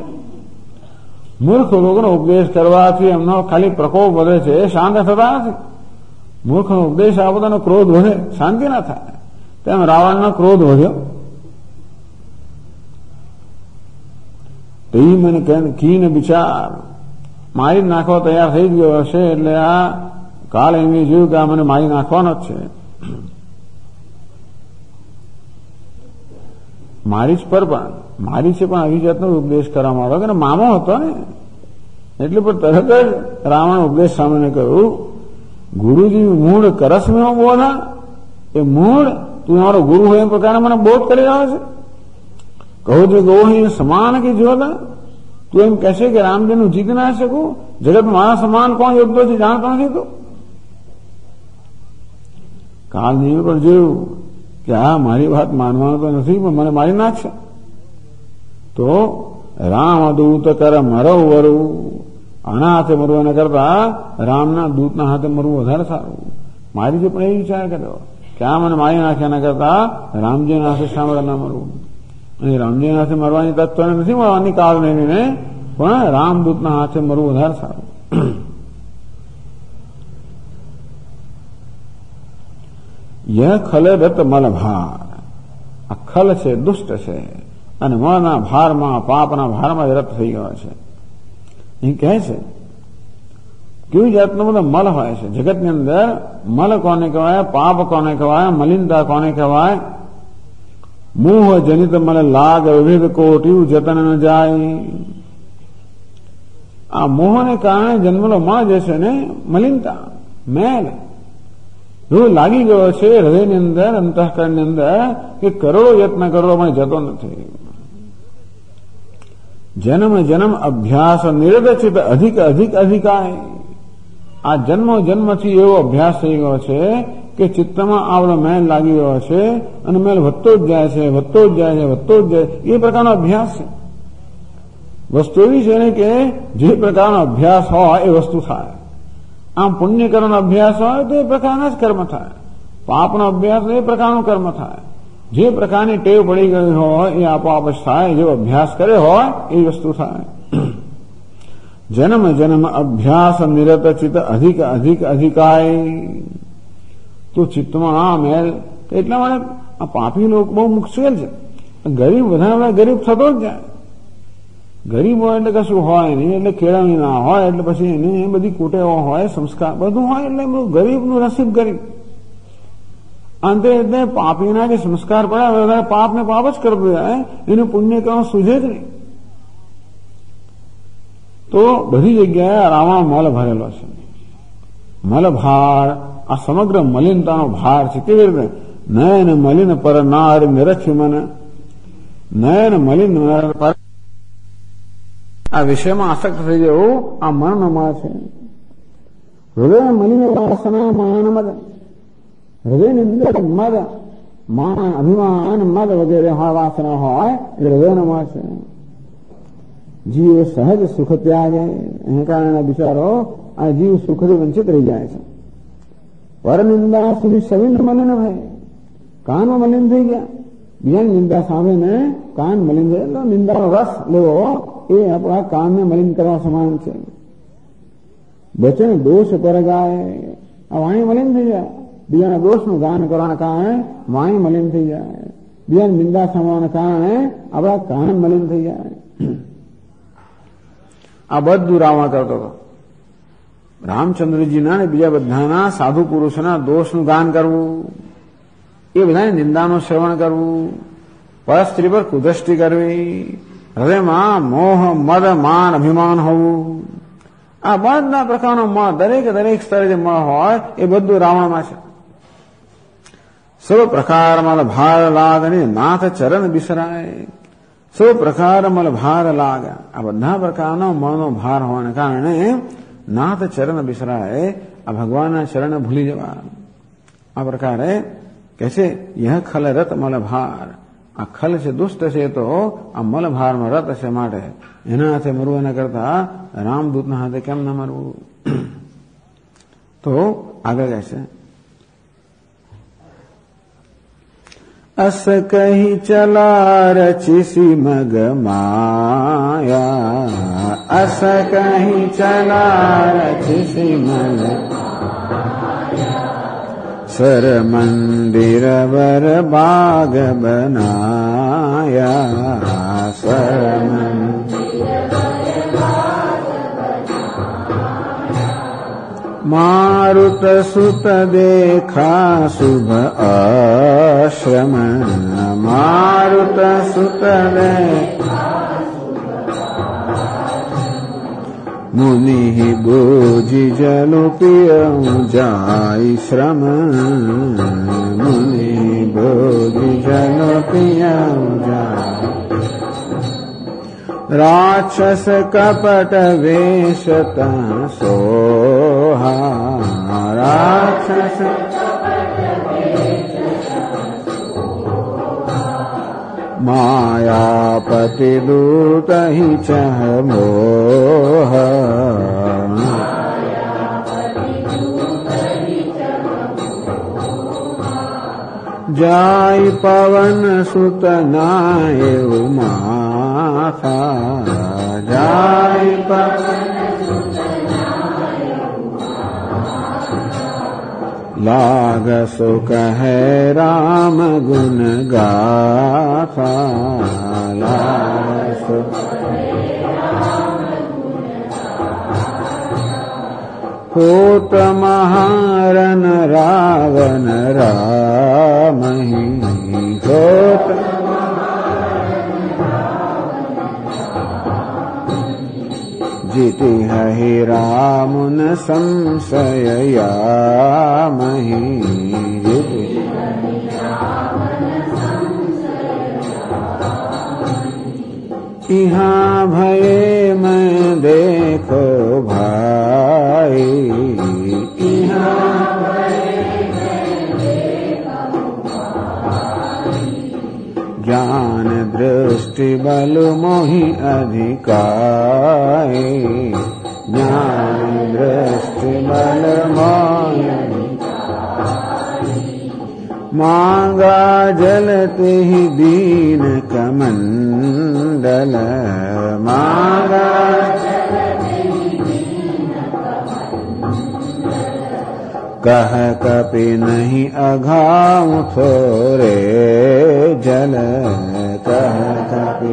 Speaker 2: મૂર્ખ લોકોનો ઉપદેશ કરવાથી એમનો ખાલી પ્રકોપ વધે છે, એ શાંત થતા નથી. મૂર્ખનો ઉપદેશ આ બધાનો ક્રોધ વધે, શાંતિ ના થાય. તેમ રાવણનો ક્રોધ વધ્યો. તે મને કીન વિચાર મારી નાખવા તૈયાર થઈ ગયો હશે, એટલે આ કાળ એમની જોયું કે આ મને મારી નાખવાનો જ છે. મારી જ પર પણ મારી છે પણ આવી જાતનો ઉપદેશ કરવામાં આવ્યો કે મામો હતો ને, એટલે પણ તરત જ રાવણ ઉપદેશ સામે કહ્યું, ગુરુજી મૂળ કરસમેં બોધા, એ મૂળ તું મારો ગુરુ હોય એ પ્રકારે મને બોધ કરી રહ્યો છે. કહો જો ગો સમાન કે જોતા, તું એમ કહેશે કે રામજીનું જીત ના શકું, જગત મારા સમાન કોણ યોદ્ધો છે જાણતો નથી તું. કાલ નિયમ પર જોયું કે આ મારી વાત માનવાનું તો નથી, પણ મને મારી નાખશે. તો રામદૂત કર મરવ વરુ, આના હાથે મરવું એના કરતા રામના દૂતના હાથે મરવું વધારે સારું. મારી જે પણ એ વિચાર કર્યો કે આ મને મારી નાખે એના કરતા રામજીના હાથે શા માટે ના મરવું. અને રામજીના હાથે મરવાની તક નથી મળવાની કાળ નહીં, પણ રામદૂતના હાથે મરવું વધારે સારું. યહ ખલ રત મલ ભાર, આ ખલ છે, દુષ્ટ છે, અને મળના ભારમાં, પાપના ભારમાં રત થઈ ગયો છે. એ કહે છે કેવી જાતનો બધો મલ હોય છે જગતની અંદર. મલ કોને કહેવાય, પાપ કોને કહેવાય, મલિનતા કોને કહેવાય? મોહ જનિત મલ લાગ વિવિધ કોટી જતન ન જાય. આ મોહને કારણે જન્મેલો મળ જે છે ને, મલિનતા, મેલ જો લાગી ગયો છે હૃદયની અંદર, અંતઃકરણની અંદર, કે કરોડો યત્ન કરો પણ જતો નથી. જન્મ જન્મ અભ્યાસ નિરદચિત અધિક અધિક અધિકાય. આ જન્મો જન્મથી એવો અભ્યાસ થઈ ગયો છે કે ચિત્તમાં આવડો મેલ લાગી ગયો છે, અને મેલ વધતો જ જાય છે, વધતો જ જાય છે, વધતો જ જાય. એ પ્રકારનો અભ્યાસ છે. વસ્તુ એવી છે ને કે જે પ્રકારનો અભ્યાસ હોય એ વસ્તુ થાય. આમ પુણ્ય કર્મનો અભ્યાસ હોય તો એ પ્રકારના જ કર્મ થાય, પાપનો અભ્યાસ એ પ્રકારનું કર્મ થાય. જે પ્રકારની ટેવ પડી ગઈ હોય એ આપોઆપ જ થાય, જેવો અભ્યાસ કરે હોય એ વસ્તુ થાય. જન્મ જન્મ અભ્યાસ નિરત ચિત્ત અધિક અધિક અધિકાય. તો ચિત્તમાં આ મેલ, એટલા માટે આ પાપી લોકો બહુ મુશ્કેલ છે. ગરીબ વધારે ગરીબ થતો જ જાય. ગરીબ હોય એટલે કશું હોય નહીં, એટલે કેળવણી ના હોય, એટલે પછી એને બધી કુટેવો હોય, સંસ્કાર બધું હોય, એટલે ગરીબનું નસીબ ગરીબ. અંતે એટલે પાપીના જે સંસ્કાર પડ્યા વધારે પાપ ને પાપ જ કરતો જાય, એનું પુણ્ય કર્મ સૂઝે જ નહીં. તો બધી જગ્યાએ રાવણ મલ ભરેલો છે. મલ ભાર, આ સમગ્ર મલિનતાનો ભાર છે. કેવી રીતે? નયન મલિન પર નાર નિરખી મન. નયન મલિન પર આ વિષયમાં આસક્ત થઈ જવું આ મનનો મળ છે. હૃદય મલિન વાસના માન મદ, હૃદયની અંદર મદ, માન, અભિમાન, મદ વગેરે હોય, વાસના હોય, એ હૃદયનો મળ છે. જીવ સહજ સુખ ત્યાગે, એને કારણે બિચારો આ જીવ સુખથી વંચિત રહી જાય છે. પર નિંદા સુધી સવિન મલિન હોય, કાનમાં મલિન થઈ ગયા. બીજાની નિંદા સાંભળીને કાન મલિન થાય, એટલે નિંદાનો રસ લેવો એ આપણા કાનને મલિન કરવા સમાન છે. વચન દોષ પર ગાય આ વાણી મલિન થઈ જાય. બીજાના દોષનું ગાન કરવાના કારણે વાણી મલિન થઈ જાય. બીજાની નિંદા સાંભળવાના કારણે આપણા કાન મલિન થઈ જાય. આ બધું રાવણ કરતો હતો. રામચંદ્રજીના ને બીજા બધાના સાધુ પુરુષોના દોષનું ગાન કરવું, એ બધાની નિંદાનું શ્રવણ કરવું, પરસ્ત્રી પર કુદૃષ્ટિ કરવી, હૃદયમાં મોહ મદ માન અભિમાન હોવું, આ બધા પ્રકારનો મળ દરેક સ્તરે જે મળ હોય એ બધું રાવણમાં છે. સર્વ પ્રકાર મલ ભાર લાગ અને નાથ ચરણ બિસરાય. સર્વ પ્રકાર મલ ભાર લાગ, આ બધા પ્રકારનો મળનો ભાર હોવાને કારણે નાથ ચરણ બિસરાય, આ ભગવાનના ચરણ ભૂલી જવા. આ પ્રકારે કહે છે યહ ખલ રત મલ ભાર, આ ખલ છે દુષ્ટ છે તો આ મલભારમાં રત છે, માટે એના હાથે મરવું એના કરતા રામદૂતના હાથે કેમ ન મરવું. તો આગળ કહે છે અસ કહી ચલા રચિસી મગ માયા, અસ કહી ચલા રચિસી મગ સર મંદિર વર બાગ બનાયા, સર મારુત સુત દેખા શુભ આશ્રમ, મારુત સુત મુનિ બોજી જલુ પિયઉ જાય શ્રમ, મુનિ બોજી જલુ પિયઉ જાય. રાક્ષસ કપટ વેશતા સોહા, રાક્ષસ માયાપતિ દૂત હિ ચહ મોહ, જાય પવન સુત નાય માથા, જાય પવન લાગ સુખ હૈ રામ ગુણ ગાથા, લાગ સુખ કોટ મહારન રાવણ રામહી, કોટ જીતિ હહિ રામુન સંશયયામહી, જીતિ ઇહા ભયે મેં દેખો ભાઈ, ઇહા ज्ञान दृष्टि बल मोहि अधिकाई, ज्ञान दृष्टि बल मोहि मांगा जलते ही दीन कमंडल, मांगा कह कपि नहीं अघाऊ थोरे जल, कह कपि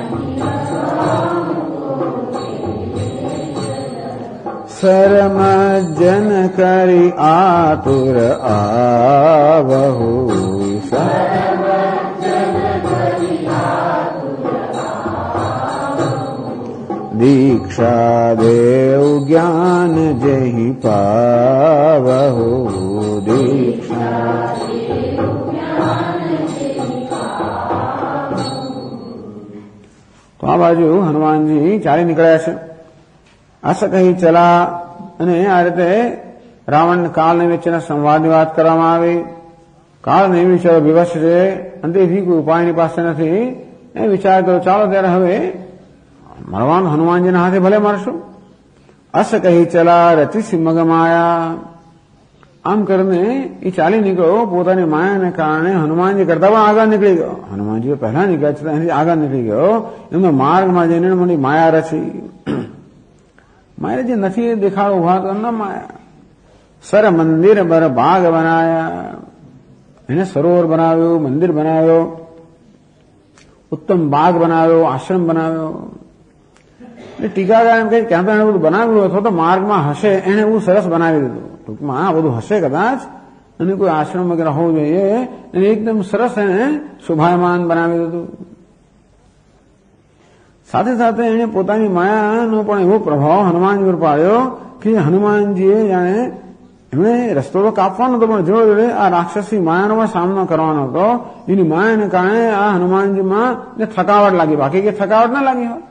Speaker 2: सरमज्जन करि आतुर आवहु, दीक्षा देव ज्ञान जहि पावहु, दीक्षा તો આ બાજુ હનુમાનજી ચાલી નીકળ્યા છે. અસ કહી ચલા, અને આ રીતે રાવણ કાળને વચ્ચેના સંવાદની વાત કરવામાં આવી. કાળને એ વિચારો વિવશ છે, અંતેથી કોઈ ઉપાયની પાસે નથી. એ વિચાર કરો, ચાલો ત્યારે હવે મરવાનું હનુમાનજીના હાથે ભલે મરશું. અસ કહી ચલા રચિસી મગ માયા, આમ કરીને એ ચાલી નીકળ્યો. પોતાની માયાને કારણે હનુમાનજી કરતા પણ આગળ નીકળી ગયો. હનુમાનજી પહેલા નીકળ્યા છતાં એનાથી આગળ નીકળી ગયો. એમનો માર્ગમાં જઈને મોટી માયા રચી. મારે જે નથી એ દેખાડો ઉભા તો ન માયા. સર મંદિર બર બાગ બનાયા, એને સરોવર બનાવ્યો, મંદિર બનાવ્યો, ઉત્તમ બાગ બનાવ્યો, આશ્રમ બનાવ્યો. ટીકાકાર એમ કહે ક્યાં તો એને બધું બનાવ્યું અથવા તો માર્ગમાં હશે એને એવું સરસ બનાવી દીધું. ટૂંકમાં આ બધું હશે કદાચ અને કોઈ આશ્રમ વગેરે હોવું જોઈએ એને એકદમ સરસ એને શોભાયમાન બનાવી દીધું. સાથે સાથે એને પોતાની માયાનો પણ એવો પ્રભાવ હનુમાનજી પર પાડ્યો કે હનુમાનજીએ જાણે એમણે રસ્તો તો કાપવાનો હતો પણ જોડે આ રાક્ષસી માયાનો પણ સામનો કરવાનો હતો. એની માયાને કારણે આ હનુમાનજીમાં થકાવટ લાગી, બાકી કે થકાવટ ના લાગી હોય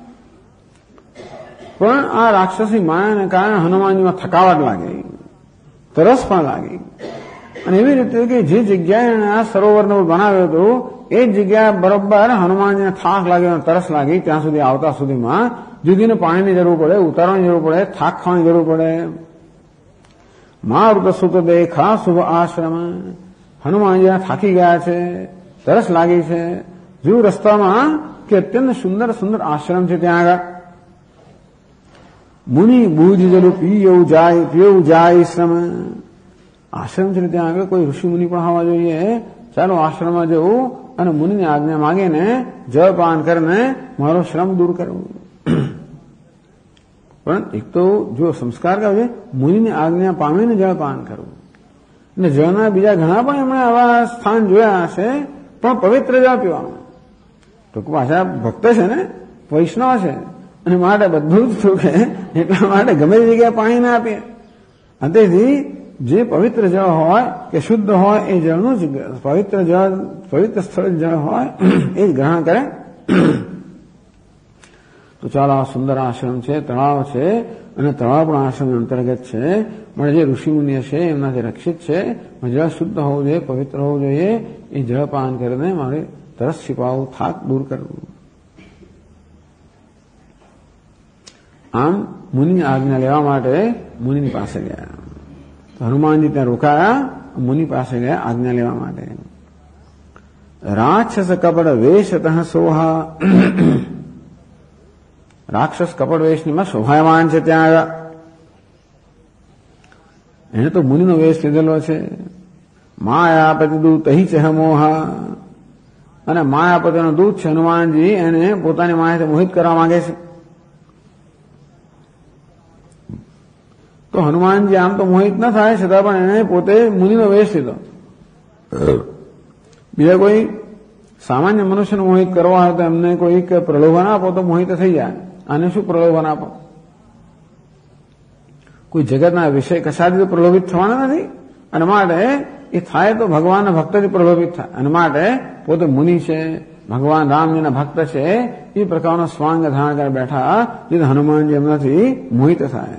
Speaker 2: પણ આ રાક્ષસી માયાને કારણે હનુમાનજીમાં થકાવટ લાગી, તરસ પણ લાગી. અને એવી રીતે કે જે જગ્યાએ એને આ સરોવરને બનાવ્યો હતો એ જ જગ્યાએ બરોબર હનુમાનજીને થાક લાગ્યો, તરસ લાગી. ત્યાં સુધી આવતા સુધીમાં જુદીને પાણીની જરૂર પડે, ઉતારવાની જરૂર પડે, થાક ખાવાની જરૂર પડે. મારુત સુત દેખા શુભ આશ્રમ, હનુમાનજી થાકી ગયા છે, તરસ લાગી છે. જેવું રસ્તામાં કે અત્યંત સુંદર સુંદર આશ્રમ છે ત્યાં આગળ. મુનિ બુજ જલું પીવું જાય શ્રમ, આશ્રમ છે ત્યાં આગળ કોઈ ઋષિ મુનિ પણ હોવા જોઈએ. ચાલો આશ્રમમાં જવું અને મુનિની આજ્ઞા માગીને જળપાન કરીને મારો શ્રમ દૂર કરવું. પણ એક તો જો સંસ્કાર કહે છે મુનિની આજ્ઞા પામીને જળપાન કરવું. અને જળના બીજા ઘણા પણ એમણે આવા સ્થાન જોયા હશે પણ પવિત્ર જળ પીવાનું. ટૂંક પાછા ભક્ત છે ને, વૈષ્ણવ છે અને માટે બધું જ થયું કે એટલા માટે ગમે તે જગ્યાએ પાણી ના આપીએ. તેથી જે પવિત્ર જળ હોય કે શુદ્ધ હોય એ જળનું જ પવિત્ર સ્થળ જળ હોય એ જ ગ્રહણ કરે. તો ચાલો આ સુંદર આશ્રમ છે, તળાવ છે અને તળાવ પણ આશ્રમ અંતર્ગત છે. પણ જે ઋષિમુનિ છે એમનાથી રક્ષિત છે. જળ શુદ્ધ હોવું જોઈએ, પવિત્ર હોવું જોઈએ. એ જળપાન કરીને મારે તરસ छिपाવું, થાક દૂર કરવું. આમ મુનિની આજ્ઞા લેવા માટે મુનિની પાસે ગયા. હનુમાનજી ત્યાં રોકાયા, મુનિ પાસે ગયા આજ્ઞા લેવા માટે. રાક્ષસ કપડ વેશતઃ સોહા, રાક્ષસ કપડ વેશનીમાં શોભાયમાન છે ત્યાં આવ્યા. એને તો મુનિનો વેશ લીધેલો છે. માયાપતિ દૂત હિ ચ મોહા, અને માયાપતિનો દૂત છે હનુમાનજી, એને પોતાની માયાથી મોહિત કરવા માંગે છે. તો હનુમાનજી આમ તો મોહિત ન થાય છતાં પણ એને પોતે મુનિનો વેશ લીધો. બીજા કોઈ સામાન્ય મનુષ્યને મોહિત કરવા હોય તો એમને કોઈક પ્રલોભન આપો તો મોહિત થઈ જાય. આને શું પ્રલોભન આપો? કોઈ જગતના વિષય કશાથી પ્રલોભિત થવાના નથી. અને માટે એ થાય તો ભગવાનના ભક્તથી પ્રલોભિત થાય. અને માટે પોતે મુનિ છે, ભગવાન રામજીના ભક્ત છે, એ પ્રકારનો સ્વાંગ ધારણ કરી બેઠા, જેથી હનુમાનજી એમનાથી મોહિત થાય.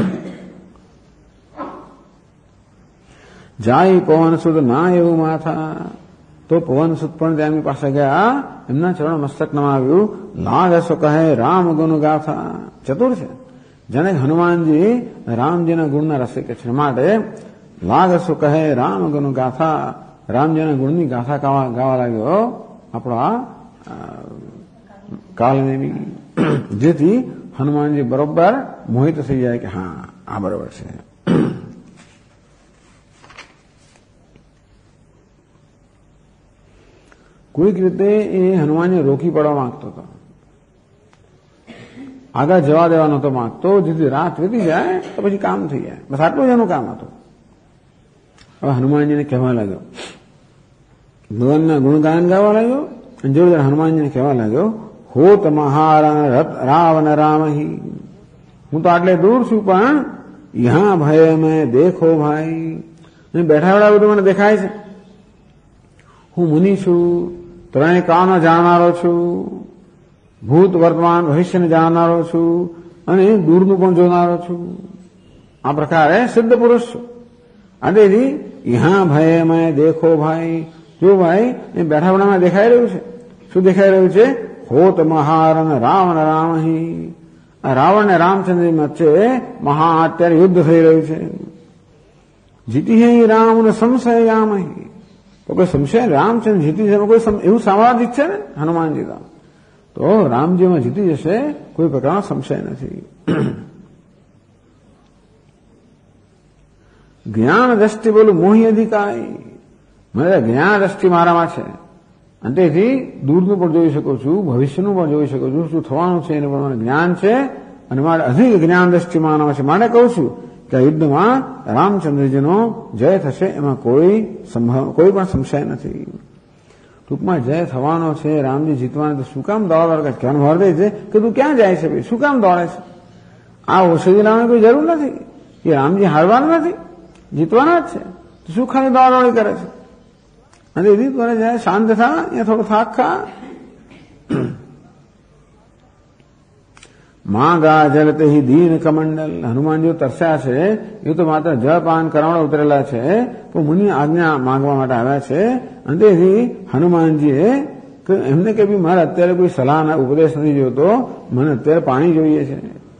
Speaker 2: જાય પવનસુદ ના એવું માથા, તો પવનસુદ પણ તેમની પાસે ગયા, એમના ચરણ મસ્તક નમાવ્યું. લાગસો કહે રામ ગુણ ગાથા, ચતુર છે. જેને હનુમાનજી રામજીના ગુણના રસિક છે માટે લાગસો કહે રામ ગુણ ગાથા, રામજીના ગુણની ગાથા ગાવા લાગ્યો આપણા કાલનેમી. જેથી હનુમાનજી બરોબર મોહિત થઈ જાય કે હા આ બરોબર છે. કોઈક રીતે એ હનુમાનને રોકી પડવા માંગતો હતો, આગળ જવા દેવા નહોતો માંગતો. જેથી રાત વીતી જાય તો પછી કામ થઈ જાય. બસ આટલું જ એનું કામ હતું. હવે હનુમાનજીને કહેવા લાગ્યો, ભગવાનના ગુણગાન ગાવા લાગ્યો. અને જોડે હનુમાનજીને કહેવા લાગ્યો, હોત મહારણ રાવણ રામહી, હું તો આટલે દૂર છું પણ યહાં ભય મેં દેખો ભાઈ, બેઠા બેઠા બધું મને દેખાય છે. હું મુનિ છું, ત્રણેય કાળનો જાણનારો છું, ભૂત વર્તમાન ભવિષ્યને જાણનારો છું અને દૂરનું પણ જોનારો છું. આ પ્રકારે સિદ્ધ પુરુષ છું. આથી યહાં ભય મેં દેખો ભાઈ, જો ભાઈ એ બેઠા બેઠામાં દેખાઈ રહ્યું છે. શું દેખાઈ રહ્યું છે? હોત મહારણ રાવણ રામહી, રાવણ ને રામચંદ્ર વચ્ચે મહા અત્યારે યુદ્ધ થઈ રહ્યું છે. જીતી હે રામ ને સંશય રામહી, તો કોઈ સંશય રામચંદ્ર જીતી જશે કોઈ એવું સાંભળવા છે ને હનુમાનજી તો રામજીમાં જીતી જશે કોઈ પ્રકારનો સંશય નથી. જ્ઞાન દ્રષ્ટિ બોલું મોહી અધિકારી, મને જ્ઞાન દ્રષ્ટિ મારામાં છે અને તેથી દૂરનું પણ જોઈ શકું છું, ભવિષ્યનું પણ જોઈ શકું છું, શું થવાનું છે એનું પણ મને જ્ઞાન છે અને મારે અધિક જ્ઞાન દ્રષ્ટિ મારામાં છે. માટે કહું છું કે યુદ્ધમાં રામચંદ્રજીનો જય થશે, એમાં કોઈ પણ સંશય નથી. ટૂંકમાં જય થવાનો છે, રામજી જીતવાના, તો શું કામ દોડ કરે? કહેવાનો અર્થ છે કે તું ક્યાં જાય છે ભાઈ, શું કામ દોડે છે? આ ઔષધિ લાવવાની કોઈ જરૂર નથી, એ રામજી હારવાના નથી, જીતવાના જ છે, તો શું ખાલી દોડદોડી કરે છે? અને એ રીત કરે જાય, શાંત થા, અહીંયા થોડો થાક ખા. માંગા જલતે હિ દીન કમંડલ, હનુમાનજી તરસ્યા છે, એ તો માત્ર જળપાન કરવાના ઉતરેલા છે, તો મુનિ આજ્ઞા માંગવા માટે આવ્યા છે. અને તેથી હનુમાનજીએ એમને કે ભાઈ મારે અત્યારે કોઈ સલાહ ઉપદેશ નથી જોતો, મને અત્યારે પાણી જોઈએ છે.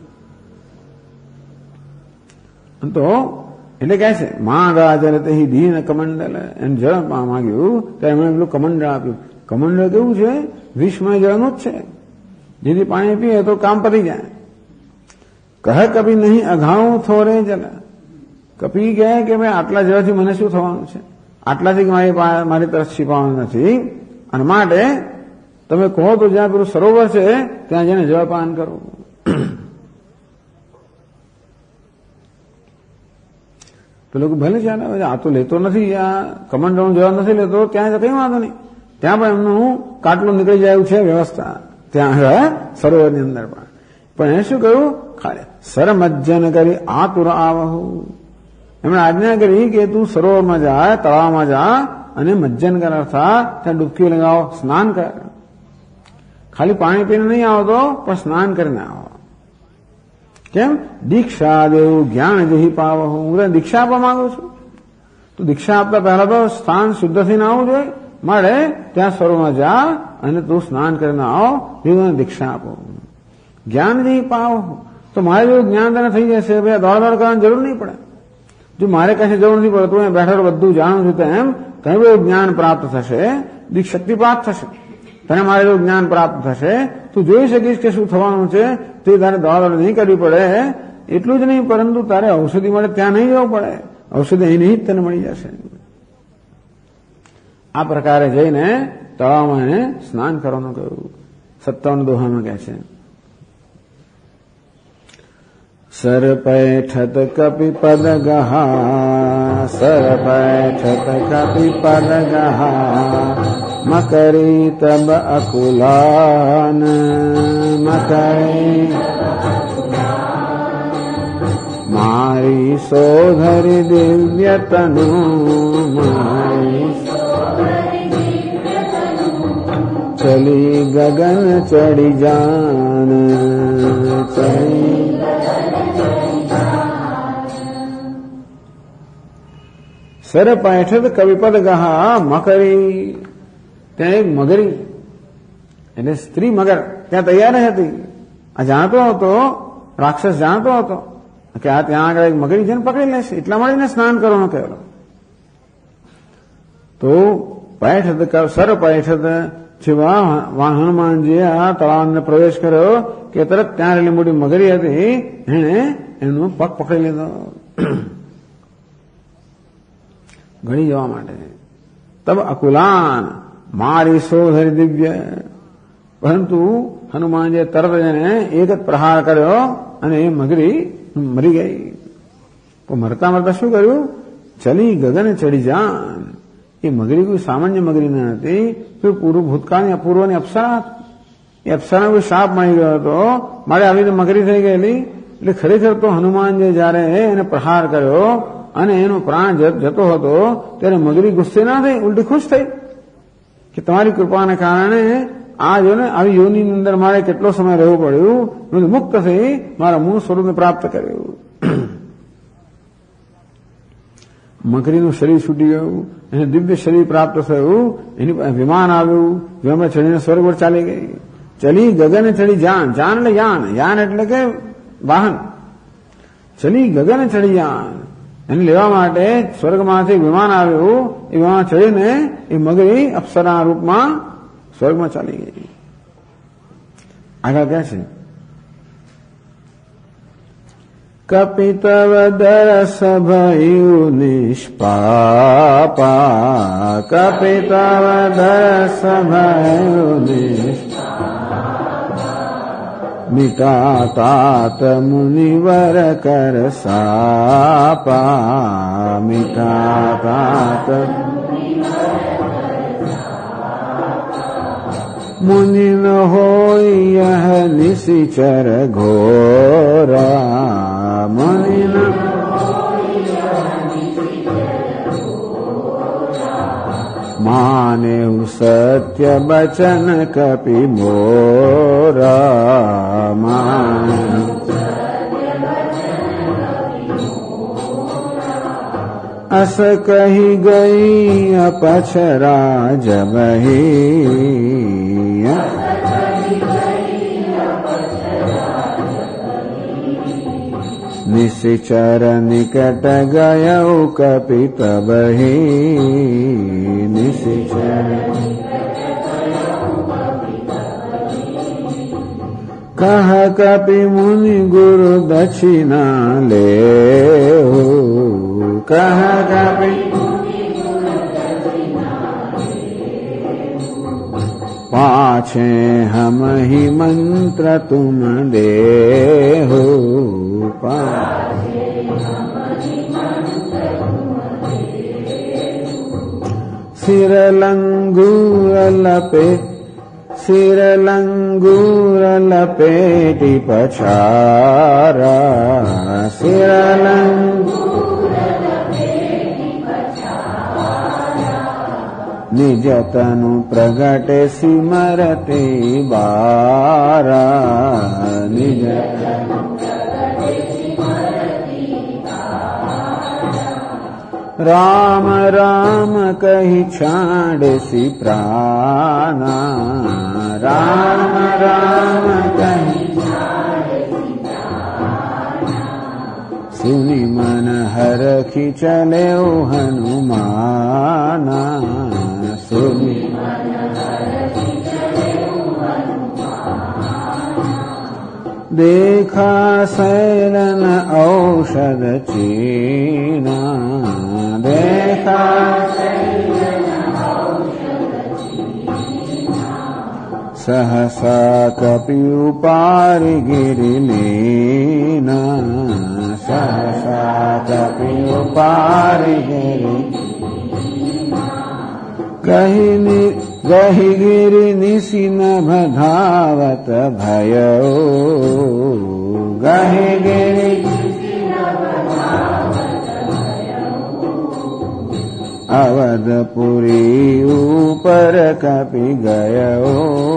Speaker 2: તો એટલે કહે છે માંગા જલતે હિ દીન કમંડલ, એને જળ માંગ્યું તો એમણે પેલું કમંડળ આપ્યું. કમંડળ કેવું છે? વિષમય જળનું જ છે, જેથી પાણી પીએ તો કામ પતી જાય. કહે કભી નહીં અઘાઉં થોરે જલ, કપી કહે કે ભાઈ આટલા જળથી મને શું થવાનું છે, આટલાથી મારી તરફ છીપાવાનું નથી, અને માટે તમે કહો તો જ્યાં પેલું સરોવર છે ત્યાં જઈને જળપાન કરો. પેલો ભલે છે આ તો લેતો નથી, આ કમંડળનું જળ નથી લેતો, ત્યાં કઈ વાંધો નહીં, ત્યાં પણ એમનું કાટલું નીકળી જાય એવું છે વ્યવસ્થા ત્યાં સરોવરની અંદર પણ એને શું કહ્યું? સરમજ્જન કરી આતુર આવહુ, એમણે આજ્ઞા કરી કે તું સરોવરમાં જા, તળાવમાં જા અને મજ્જન કર, અર્થાત ત્યાં ડૂબકી લગાવો, સ્નાન કર. ખાલી પાણી પીને નહીં આવતો, પણ સ્નાન કરીને આવો. કેમ? દીક્ષા દેવું જ્ઞાન જહી પાવ, હું દીક્ષા આપવા માંગુ છું, તો દીક્ષા આપતા પહેલા તો સ્થાન શુદ્ધ થઈને આવવું જોઈએ. માટે ત્યાં સરોવરમાં જા અને તું સ્નાન કરીને આવો, એ દીક્ષા આપો. જ્ઞાન જહી પાવ, તો મારે જો જ્ઞાન તને થઈ જશે, ભાઈ દોડ કરવાની જરૂર નહીં પડે. જો મારે કશે જરૂર નથી પડે, તું બેઠો બધું જાણું છું, તેમ કઈ બધું જ્ઞાન પ્રાપ્ત થશે, શક્તિ પ્રાપ્ત થશે. તને મારે જો જ્ઞાન પ્રાપ્ત થશે, તું જોઈ શકીશ કે શું થવાનું છે, તે તારે દોડ નહીં કરવી પડે. એટલું જ નહીં, પરંતુ તારે ઔષધિ મળે ત્યાં નહીં જવું પડે, ઔષધિ અહીં નહીં જ તને મળી જશે. આ પ્રકારે જઈને તળાવમાં એને સ્નાન કરવાનું કહ્યું. 57 દોહામાં કહે છે સરપૈઠત કપિપદ ગહા, સરપૈઠત કપિપદ ગહા, મકરી તબ અકુલાન, મકરી મારી સોધરી દિવ્ય તનુ, મારી ચલી ગગન ચડી જાન, ચલી સરપૈઠત કવિપદ ગહા મકરી, ત્યાં એક મગરી એટલે સ્ત્રી મગર ત્યાં તૈયાર હતી. આ જાણતો હતો, રાક્ષસ જાણતો હતો કે આ ત્યાં આગળ એક મગરી છે ને પકડી લેશે, એટલા મળીને સ્નાન કરવાનો કહેલો. તો પૈઠત સરપૈઠત જેવા હનુમાનજીએ આ તળાવને પ્રવેશ કર્યો કે તરત ત્યાં રહેલી મોટી મગરી હતી, એને એનો પગ પકડી લીધો ગળી જવા માટે. તબ અકુલાન મારી સોધરી દિવ્ય, પરંતુ હનુમાનજીએ તરત એને એક જ પ્રહાર કર્યો અને એ મગરી મરી ગઈ. તો મરતા મરતા શું કર્યું? ચલી ગગન ચડી જાન. એ મગરી કોઈ સામાન્ય મગરી ન હતી, કોઈ ભૂતકાળની અપૂર્વની અપ્સરા હતી. એ અપ્સરાને કોઈ શાપ મળી ગયો હતો, મારે આવી રીતે મગરી થઈ ગયેલી. એટલે ખરેખર તો હનુમાનજીએ જયારે એને પ્રહાર કર્યો અને એનો પ્રાણ જતો હતો, ત્યારે મગરી ગુસ્સે ના થઈ, ઉલટી ખુશ થઈ કે તમારી કૃપાને કારણે આ જો ને આવી યોનિની અંદર મારે કેટલો સમય રહેવું પડ્યું, મુક્ત થઈ મારા મૂળ સ્વરૂપને પ્રાપ્ત કર્યું. મગરીનું શરીર છૂટી ગયું, એને દિવ્ય શરીર પ્રાપ્ત થયું, એની વિમાન આવ્યું, વિમાનમાં ચડીને સ્વર્ગ પર ચાલી ગઈ. ચલી ગગને ચડી જાન, જાન એટલે યાન, યાન એટલે કે વાહન. ચલી ગગને ચડી જાન, એને લેવા માટે સ્વર્ગમાંથી વિમાન આવ્યું, એ વિમાન ચડીને એ મગરી અપ્સરા રૂપમાં સ્વર્ગમાં ચાલી ગઈ. આગળ કહે છે કપિતવ દરસ ભયું નિષ્પાપા, કપિતવ દરસ ભયું નિષ્પાપા, મિટા તાત મુનિવર કર સાપા, મિટા તાત मुनि न होय यह निशिचर घोरा, मुनि न माने सत्य बचन कपि मोरा, माने अस कही गई अपछरा जबही, निशिचर निकट गयौ कपि तबहि, निशिचर कह कपि मुनि गुरु दक्षिणा लेहु, कह कपि पाछे हम ही मंत्र तुम देहु, सिर लंगूर लपेटी पछारा, सिर निज तनु प्रगटे सिमरते बारा, निज राम राम कही छाड़सी प्राणा, राम राम कही सुनि मन हरखि चले हनुमाना, सुनि देखा सैलन औषध चीना, देखा सहसा कपि उपारि गिरि लीना, सहसा कपि उपारि गिरि गहि गिरि निशिनभ धावत भयो, गहि गिरि अवधपुरी ऊपर कपि गयो,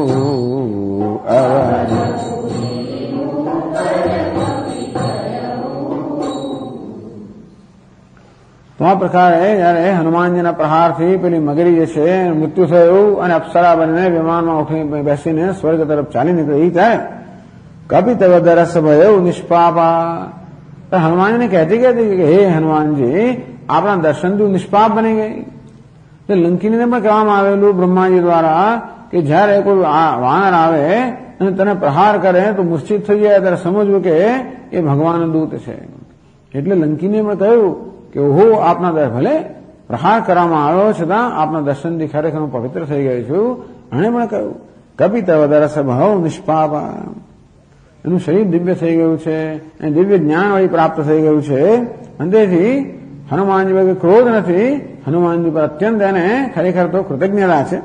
Speaker 2: તો આ પ્રકારે જયારે હનુમાનજીના પ્રહારથી પેલી મગરી જે છે મૃત્યુ થયું અને અપ્સરા બંને વિમાનમાં ઉઠી બેસીને સ્વર્ગ તરફ ચાલી નીકળી જાય, કપિ તવ દરસ ભયો નિષ્પાપા, હનુમાનજીને કહેતી કે હે હનુમાનજી આપણા દર્શનથી નિષ્પાપ બની ગઈ. લંકીને પણ કહેવામાં આવેલું બ્રહ્માજી દ્વારા કે જયારે કોઈ વાનર આવે અને તેને પ્રહાર કરે તો મૂર્છિત થઈ જાય ત્યારે સમજવું કે એ ભગવાન દૂત છે. એટલે લંકીને પણ કહ્યું કે ઓહો આપના ભલે પ્રહાર કરવામાં આવ્યો છતાં આપના દર્શનથી ખરેખર હું પવિત્ર થઈ ગયો છું. એણે પણ કહ્યું કપિ તવ દરસ ભયો નિષ્પાપા, એનું શરીર દિવ્ય થઈ ગયું છે અને દિવ્ય જ્ઞાન વળી પ્રાપ્ત થઈ ગયું છે. અંતેથી હનુમાનજી વગર ક્રોધ નથી, હનુમાનજી પર અત્યંત એને ખરેખર તો કૃતજ્ઞતા છે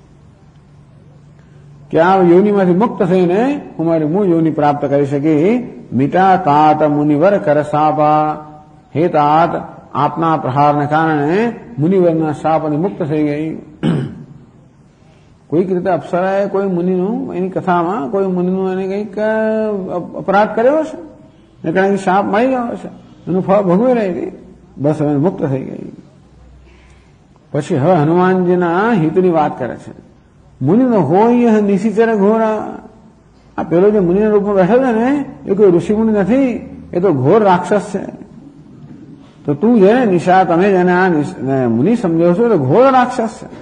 Speaker 2: કે આ યોનિમાંથી મુક્ત થઈને હું મારી મૂળ યોનિ પ્રાપ્ત કરી શકી. મિટા તાત મુનિવર કર સાપા, હે તાત આપના પ્રહારને કારણે મુનિવરના શાપથી મુક્ત થઈ ગઈ. કોઈક રીતે અપ્સરાએ કોઈ મુનિનું એની કથામાં કોઈ મુનિનું એને કંઈક અપરાધ કર્યો છે ને કારણ શાપ મળી ગયો છે, એનું ફળ ભોગવી રહી હતી, બસ હવે મુક્ત થઈ ગઈ. પછી હવે હનુમાનજીના હિતની વાત કરે છે. મુનિનો હોય નિશિચર ઘોરા, આ પેલો જે મુનિના રૂપમાં બેઠો છે ને એ કોઈ ઋષિમુનિ નથી, એ તો ઘોર રાક્ષસ છે. તો તું જેને નિશા તમે જેને આ મુનિ સમજો છો તો ઘોર રાક્ષસ છે.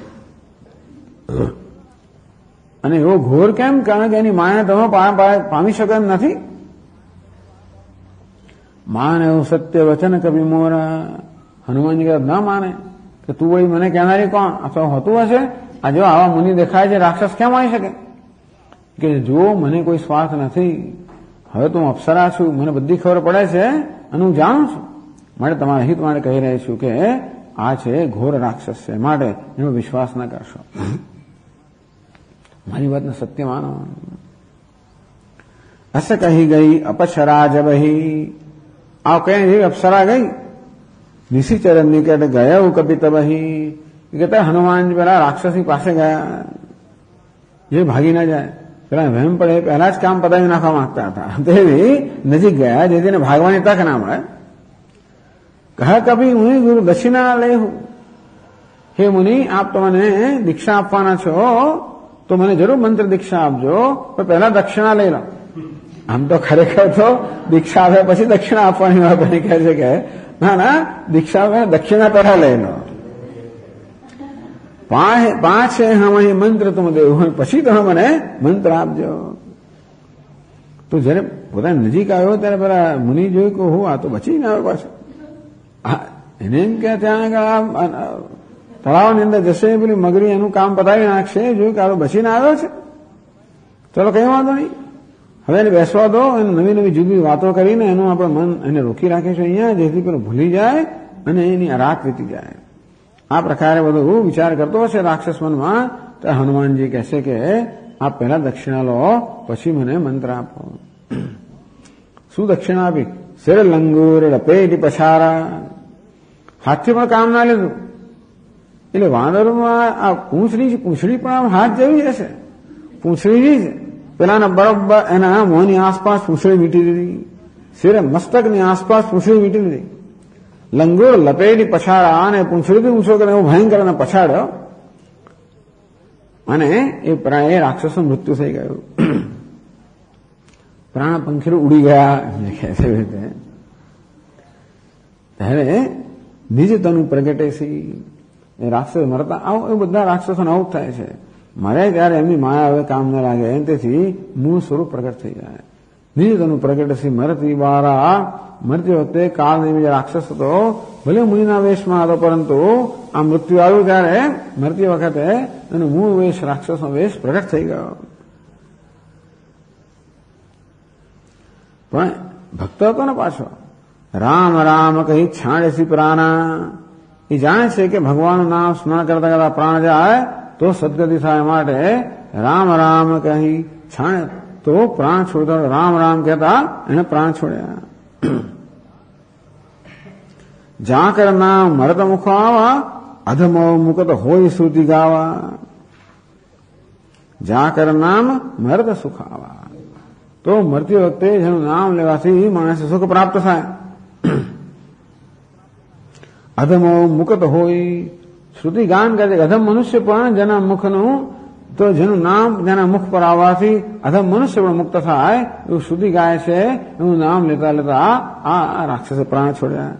Speaker 2: અને એવો ઘોર કેમ? કારણ કે એની માયા તમે પામી શકો એમ નથી. માને એવું સત્ય વચન કવિ મોરા. હનુમાનજી કહે ના માને કે તું વળી મને કહેનારી કોણ? આ તો હોતું હશે. આ જો આવા મુનિ દેખાય છે, રાક્ષસ કેમ આવી શકે? કે જો મને કોઈ સ્વાર્થ નથી, હવે તો હું અપ્સરા છું, મને બધી ખબર પડે છે અને હું જાણું છું, માટે તમારા હિત માટે કહી રહી છું કે આ છે ઘોર રાક્ષસ છે, માટે એનો વિશ્વાસ ન કરશો. મારી વાતને સત્ય માનો. હસ કહી ગઈ અપસરા જબહી. આ કઈ એવી અપ્સરા ગઈ નિશિચરણ નિકટ ગયા કપિત બહી. કહેતા હનુમાનજી પેલા રાક્ષસી પાસે ગયા, જે ભાગી ના જાય, પેલા વહેમ પડે પહેલા જ કામ પતાવી નાખવા માંગતા હતા, તેવી નજીક ગયા જેથી એને ભાગવાની તક ના મળે. કહે કભી હું ગુરુ દક્ષિણા લે હું. હે મુનિ, આપ તો મને દીક્ષા આપવાના છો તો મને જરૂર મંત્ર દીક્ષા આપજો, પણ પહેલા દક્ષિણા લઈ લો. આમ તો ખરેખર તો દીક્ષા આપ્યા પછી દક્ષિણા આપવાની વાત કહે છે કે ના ના, દીક્ષા દક્ષિણા પહેલા લઈ લો. પાંચ હમ અહીં મંત્ર તું દેવું, પછી તમે મને મંત્ર આપજો. તો જયારે પોતાની નજીક આવ્યો ત્યારે પેલા મુનિ જોયું કે હું આ તો બચીને આવ્યો પાછો. એને એમ કે ત્યાં આગળ તળાવની અંદર જશે, પેલી મગરી એનું કામ પતાવી નાખશે, જોયું કે આ તો બચીને આવ્યો છે, ચલો કઈ વાંધો નહીં, હવે એને બેસવા દો. એને નવી નવી જુદી વાતો કરીને એનું આપણે મન એને રોકી રાખીશું અહીંયા, જેથી પેલું ભૂલી જાય અને એની રાત વીતી જાય. આ પ્રકારે બધું વિચાર કરતો હશે રાક્ષસ મનમાં. તો હનુમાનજી કહેશે કે આપ પહેલા દક્ષિણા લો, પછી મને મંત્ર આપો. શું દક્ષિણા આપી? શિર લંગુર લપેટી પછારા. હાથથી પણ કામ ના લીધું. એટલે વાંદરમાં આ પૂંછડી પણ આમ હાથ જેવી હશે, પૂંછડીની જ પેલાના બરોબર એના મોંની આસપાસ પૂંછડી મીટી દીધી, શિરે મસ્તકની આસપાસ પૂંછડી મીટી દીધી. લંગોર લપેટી પછાડા, અને પૂંછડીથી ઊંચો કરે એવું ભયંકર અને પછાડ્યો, અને એ રાક્ષસનું મૃત્યુ થઈ ગયું. પ્રાણ પંખીઓ ઉડી ગયા કહે છે રીતે. ત્યારે નિજ તનુ પ્રગટે સી. એ રાક્ષસ મરતા આવું એ બધા રાક્ષસોને આવું થાય છે. મરે ત્યારે એમની માયા હવે કામ ન લાગે, તેથી મૂળ સ્વરૂપ પ્રગટ થઈ જાય. નિજ તનુ પ્રગટે સી મરતી બારા. મરતી વખતે કાળ નિમિત્તે રાક્ષસ હતો, ભલે મુનિના વેશમાં હતો, પરંતુ આ મૃત્યુ આવ્યું ત્યારે મરતી વખતે એનો મૂળ વેશ રાક્ષસનો વેશ પ્રગટ થઈ ગયો. પણ ભક્ત હતો ને પાછો. રામ રામ કહી છાંડેસી પ્રાણા. એ જાણે છે કે ભગવાનનું નામ સ્મરણ કરતા કરતા પ્રાણ જાય તો સદગતિ થાય, માટે રામ રામ કહી છાણે તો પ્રાણ છોડતો. રામ રામ કહેતા એને પ્રાણ છોડ્યા. જાકર નામ મરત મુખ આવા, અધમો મુકત હોય શ્રુતિ ગાવા. જાકર નામ મરત સુખ આવા. તો મરતી વખતે જેનું નામ લેવાથી માણસને સુખ પ્રાપ્ત થાય. અધમો મુકત હોય શ્રુતિ ગાન કરે. અધમ મનુષ્ય પણ જેના મુખનું, તો જેનું નામ જેના મુખ પર આવવાથી અધમ મનુષ્ય પણ મુક્ત થાય એવું શ્રુતિ ગાય છે. એવું નામ લેતા લેતા આ રાક્ષસે પ્રાણ છોડ્યા.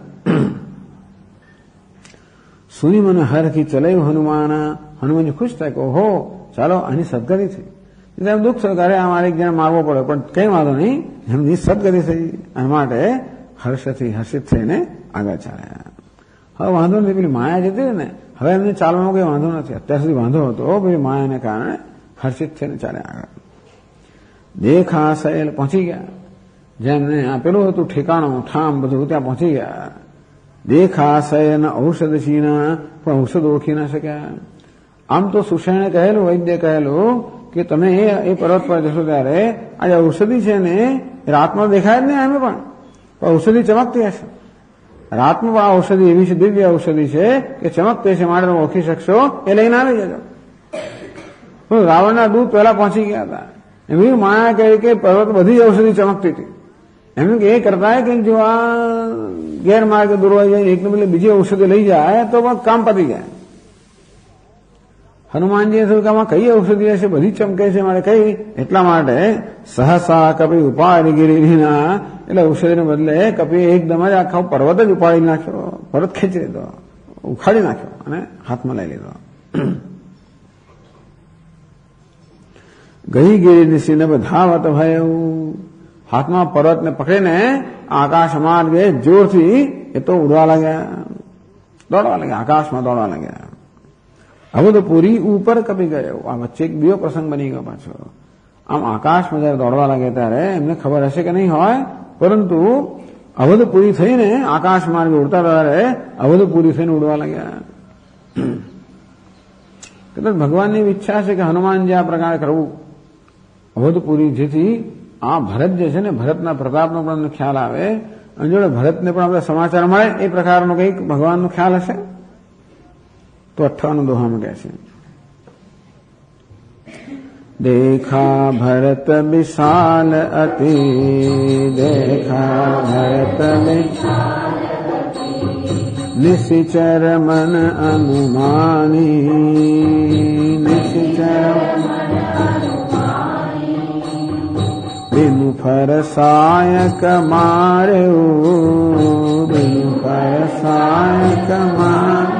Speaker 2: સુની મને હરખી ચલાયું હનુમાન. હનુમાનજી ખુશ થાય કે ઓહો ચાલો આની સદગતિ થઈ. એટલે દુઃખ કરે આ મારે એક જણા મારવો પડે, પણ કઈ વાંધો નહીં, એમની સદગતિ થઈ. અને માટે હર્ષિત થઈને આગળ ચાલ્યા. હવે વાંધો નથી, પેલી માયા જતી ને, હવે એમને ચાલવામાં કઈ વાંધો નથી. અત્યાર સુધી વાંધો હતો, પેલી માયાને કારણે હર્ષિત થઈને ચાલ્યા આગળ. દેખા સહેલ પહોંચી ગયા, જેમને આપેલું હતું ઠેકાણું ઠામ બધું, ત્યાં પહોંચી ગયા. દેખા સયન ઔષધશીના, પણ ઔષધ ઓળખી ના શક્યા. આમ તો સુષેણે કહેલું, વૈદ્ય કહેલું કે તમે એ પર્વત પર જશો ત્યારે આ જે ઔષધિ છે ને રાતમાં દેખાય જ નહીં, એમ પણ ઔષધિ ચમકતી હશે. રાતમાં આ ઔષધિ એવી છે, દિવ્ય ઔષધિ છે કે ચમકતી છે, માટે તમે ઓળખી શકશો, એ લઈને આવી જજો. પણ રાવણના દૂત પહેલા પહોંચી ગયા હતા. એવી માયા કહી કે પર્વત બધી જ ઔષધિ ચમકતી હતી. એમ કે એ કરતા કે જો આ ગેરમાર્ગે દોરવાઈ જાય, એકને બદલે બીજી ઔષધિ લઈ જાય તો કામ પતી જાય. હનુમાનજીએ થયું કે આમાં કઈ ઔષધિ હશે, બધી ચમકે છે, મારે કઈ? એટલા માટે સહસા કપી ઉપાડી ગિરિના, એટલે ઔષધિને બદલે કપી એકદમ જ આખા પર્વત જ ઉપાડી નાખ્યો, પર્વત ખેંચી લીધો, ઉખાડી નાખ્યો અને હાથમાં લઈ લીધો. ગઈ ગિરિ નિશિને ધાવત ભયું. હાથમાં પર્વતને પકડીને આકાશ માર્ગે જોરથી એ તો ઉડવા લાગ્યા, દોડવા લાગ્યા, આકાશમાં દોડવા લાગ્યા. અવધપુરી ઉપર કપી ગયો. આ વચ્ચે એક બીજો પ્રસંગ બની ગયો પાછો. આમ આકાશમાં જયારે દોડવા લાગે ત્યારે એમને ખબર હશે કે નહીં હોય, પરંતુ અવધપુરી થઈને આકાશ માર્ગે ઉડતા ત્યારે અવધપુરી થઈને ઉડવા લાગ્યા. કદાચ ભગવાનની ઈચ્છા છે કે હનુમાનજી આ પ્રકારે કરવું, અવધપુરી, જેથી આ ભરત જે છે ને, ભરતના પ્રતાપનો પણ અમને ખ્યાલ આવે અને જોડે ભરતને પણ આપણે સમાચાર મળે એ પ્રકારનો કંઈક ભગવાનનો ખ્યાલ હશે. તો 58 દોહામાં કહે છે, देखा भरत विशाल अति, देखा भरत विशाल निशिचर मन अनुमानी, निशिचर बिनु फर सायक मार्यो, बिनु फर सायक मार्यो,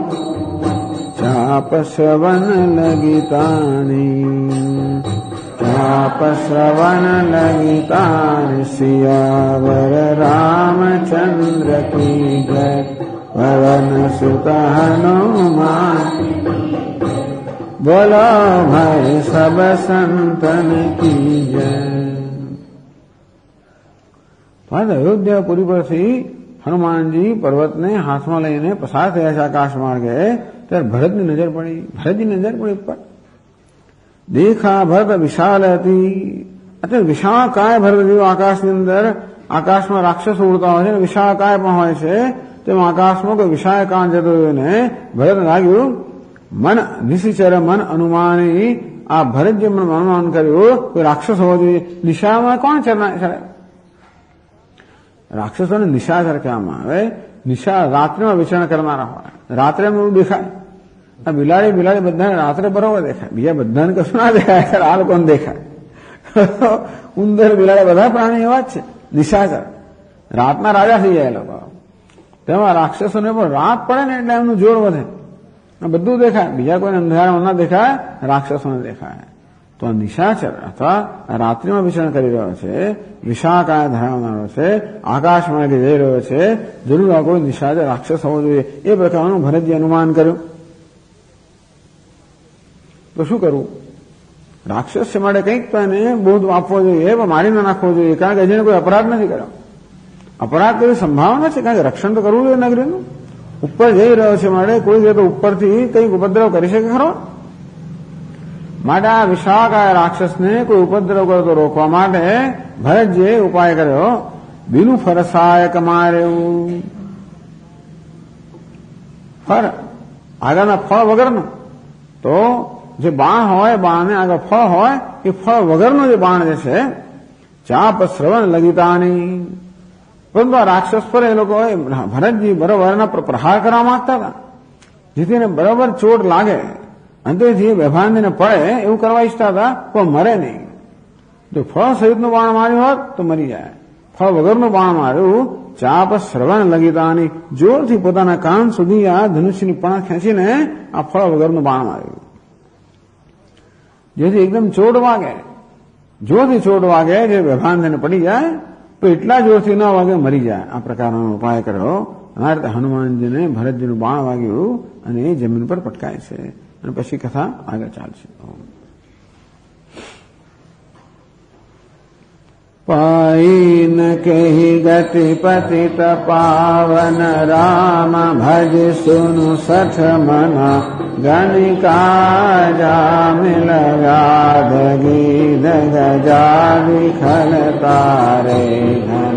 Speaker 2: चाप श्रवण लगितानी, चाप श्रवण लगितानी, सियावर रामचंद्र की जय, पवन सुत हनुमान, बोलो भाई सब संतन की जय. અયોધ્યાપુરી પરથી હનુમાનજી પર્વતને હાથમાં લઈને પસાર થયા છે આકાશ માર્ગે, ત્યારે ભરતની નજર પડી, ભરતની નજર પડી ઉપર. દેખા ભરત વિશાલ હતી, અત્યારે વિશાળકાય ભરત જેવો આકાશની અંદર, આકાશમાં રાક્ષસો ઉડતા હોય છે, વિશાળકાય પણ હોય છે, તેમાં આકાશમાં કોઈ વિશાળકાય જતો જોઈને ભરત લાગ્યું મન નિશિચર મન અનુમાની, આ ભરત જે મને અનુમાન કર્યું કોઈ રાક્ષસ હોવો જોઈએ. નિશામાં કોણ ચરે? રાક્ષસોને નિશાચર કહેવામાં આવે. નિશા રાત્રિમાં વિચરણ કરનારા હોય, રાત્રે એમનું દેખાય. આ બિલાડી બધાને રાત્રે બરોબર દેખાય, બીજા બધાને કશું ના દેખાય, આ લોકોને દેખાય. ઉંદર બિલાડી બધા પ્રાણી એવા જ છે, નિશાચર. રાતના રાજા થઈ જાય લોકો. તેમાં રાક્ષસોને પણ રાત પડે ને એટલે એમનું જોર વધે, બધું દેખાય, બીજા કોઈને અંધારામાં ના દેખાય, રાક્ષસોને દેખાય. તો નિશાચર અથવા રાત્રિમાં વિચરણ કરી રહ્યો છે, વિશાળકાય ધરાવનારો છે, આકાશમાં જઈ રહ્યો છે, જરૂર આ કોઈ નિશાચર રાક્ષસ હોવો જોઈએ, એ પ્રકારનું ભરતજી અનુમાન કર્યું. તો શું કરવું? રાક્ષસ માટે કંઈક તો એને બોધ આપવો જોઈએ, પણ મારી ના નાખવો જોઈએ, કારણ કે જેને કોઈ અપરાધ નથી કર્યો. અપરાધ કરવાની સંભાવના છે, કારણ કે રક્ષણ તો કરવું જોઈએ નગરીનું. ઉપર જઈ રહ્યો છે માટે કોઈ જગ્યાએ ઉપરથી કંઈક ઉપદ્રવ કરી શકે ખરો? માટે આ વિશાળકાય રાક્ષસને કોઈ ઉપદ્રવ કરતો રોકવા માટે ભરતજીએ ઉપાય કર્યો. બિનુ ફરસાયક માર્યું, ફર આગળના ફળ વગરનું. તો જે બાણ હોય, બાણને આગળ ફળ હોય, એ ફળ વગરનો જે બાણ જે છે, ચાપ શ્રવણ લગિતાની. પરંતુ આ રાક્ષસ પર એ લોકો ભરતજી બરોબરના પ્રહાર કરવા માંગતા હતા, જેથી એને બરોબર ચોટ લાગે, અંતેથી બેભાનીને પડે એવું કરવા ઈચ્છતા હતા, પણ મરે નહીં. જો ફળ સહિતનું બાણ માર્યું હોત તો મરી જાય. ફળ વગરનું બાણ માર્યું, ચાપ શ્રવણ લગિતાની, જોરથી પોતાના કાન સુધી આ ધનુષ્યની પણા ખેંચીને આ ફળ વગરનું બાણ માર્યું, જેથી એકદમ ચોટ વાગે. જોરથી ચોટ વાગે, જે બેભાન થઈને પડી જાય તો એટલા જોરથી ન વાગે, મરી જાય. આ પ્રકારનો ઉપાય કર્યો. આ રીતે હનુમાનજીને ભરતજીનું બાણ વાગ્યું અને એ જમીન પર પટકાય છે. અને પછી કથા આગળ ચાલશે. પાઈન કહી ગતિ પતિત પાવન રામ, ભજ સુનુ સઠ મના ગણિકા મિલ વ્યાધ ગીધ ગજા વિખલ તારે ઘન,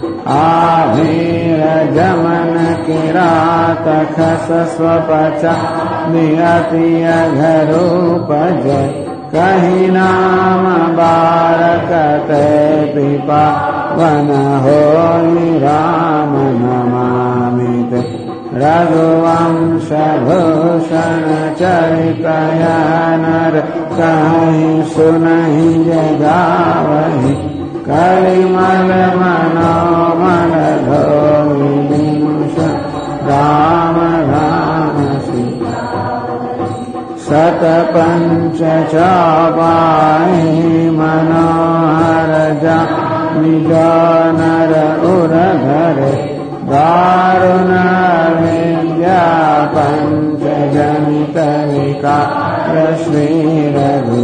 Speaker 2: આભીર જમન કિરાત ખસ સ્વપચા નિયતિય ઘરૂપજ, કહી નામ બાળક તે પીપા વન હોઈ રામ નમામિત, રઘુવંશ ભૂષણ ચરિતયનર કહી સુનહી જગાવહી, કલિમલ મનોમન ધોઈ દિનુષ રામ રામ સીતા, સત પંચ ચાપાહી મનોહર જા
Speaker 1: निजानर उरधरे दारुण विद्या पंचजनित विकार श्रीरघु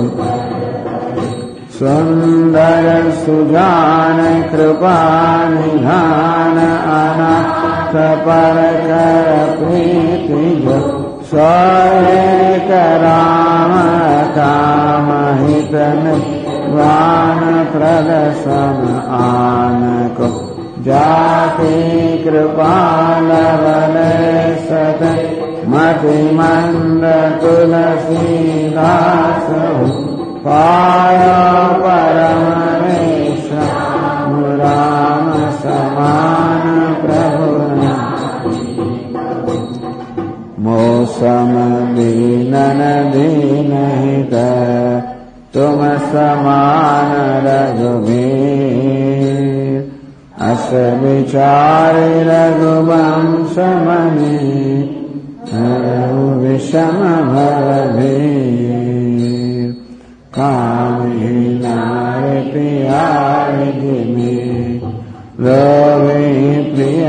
Speaker 1: सुंदर सुजान कृपा निधान अनाथ पर कर प्रीति जो स्वयं राम काम हितन वान प्रदर्शन आन को जाति कृपाल सत मति मंद तुलसीदास पाया परमेश राम समान प्रभु मौसम दीनन दीनहित तुम समान रघुवीर अस विचार रघुवंश मनि विषम भवभीर कामी नार प्रियार जिमि लोभे प्रिय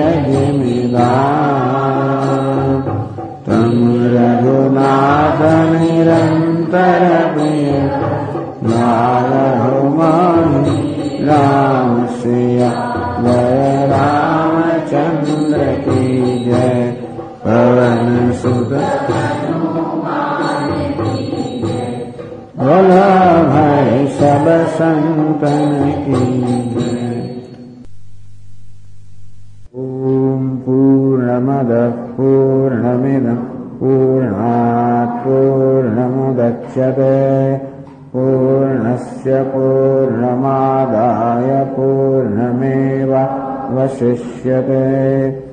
Speaker 1: जिमिदान तम रघुनाथ निरंतर प्रिय नारहु महि राम सिया जय रामचंद्र की जय पवन सुत बोलो भाई सब संतन की जय। ओम पूर्णमदः पूर्णमिदं पूर्णात् पूर्णमुदच्यते पूर्णस्य पूर्णमादाय पूर्णमेवावशिष्यते।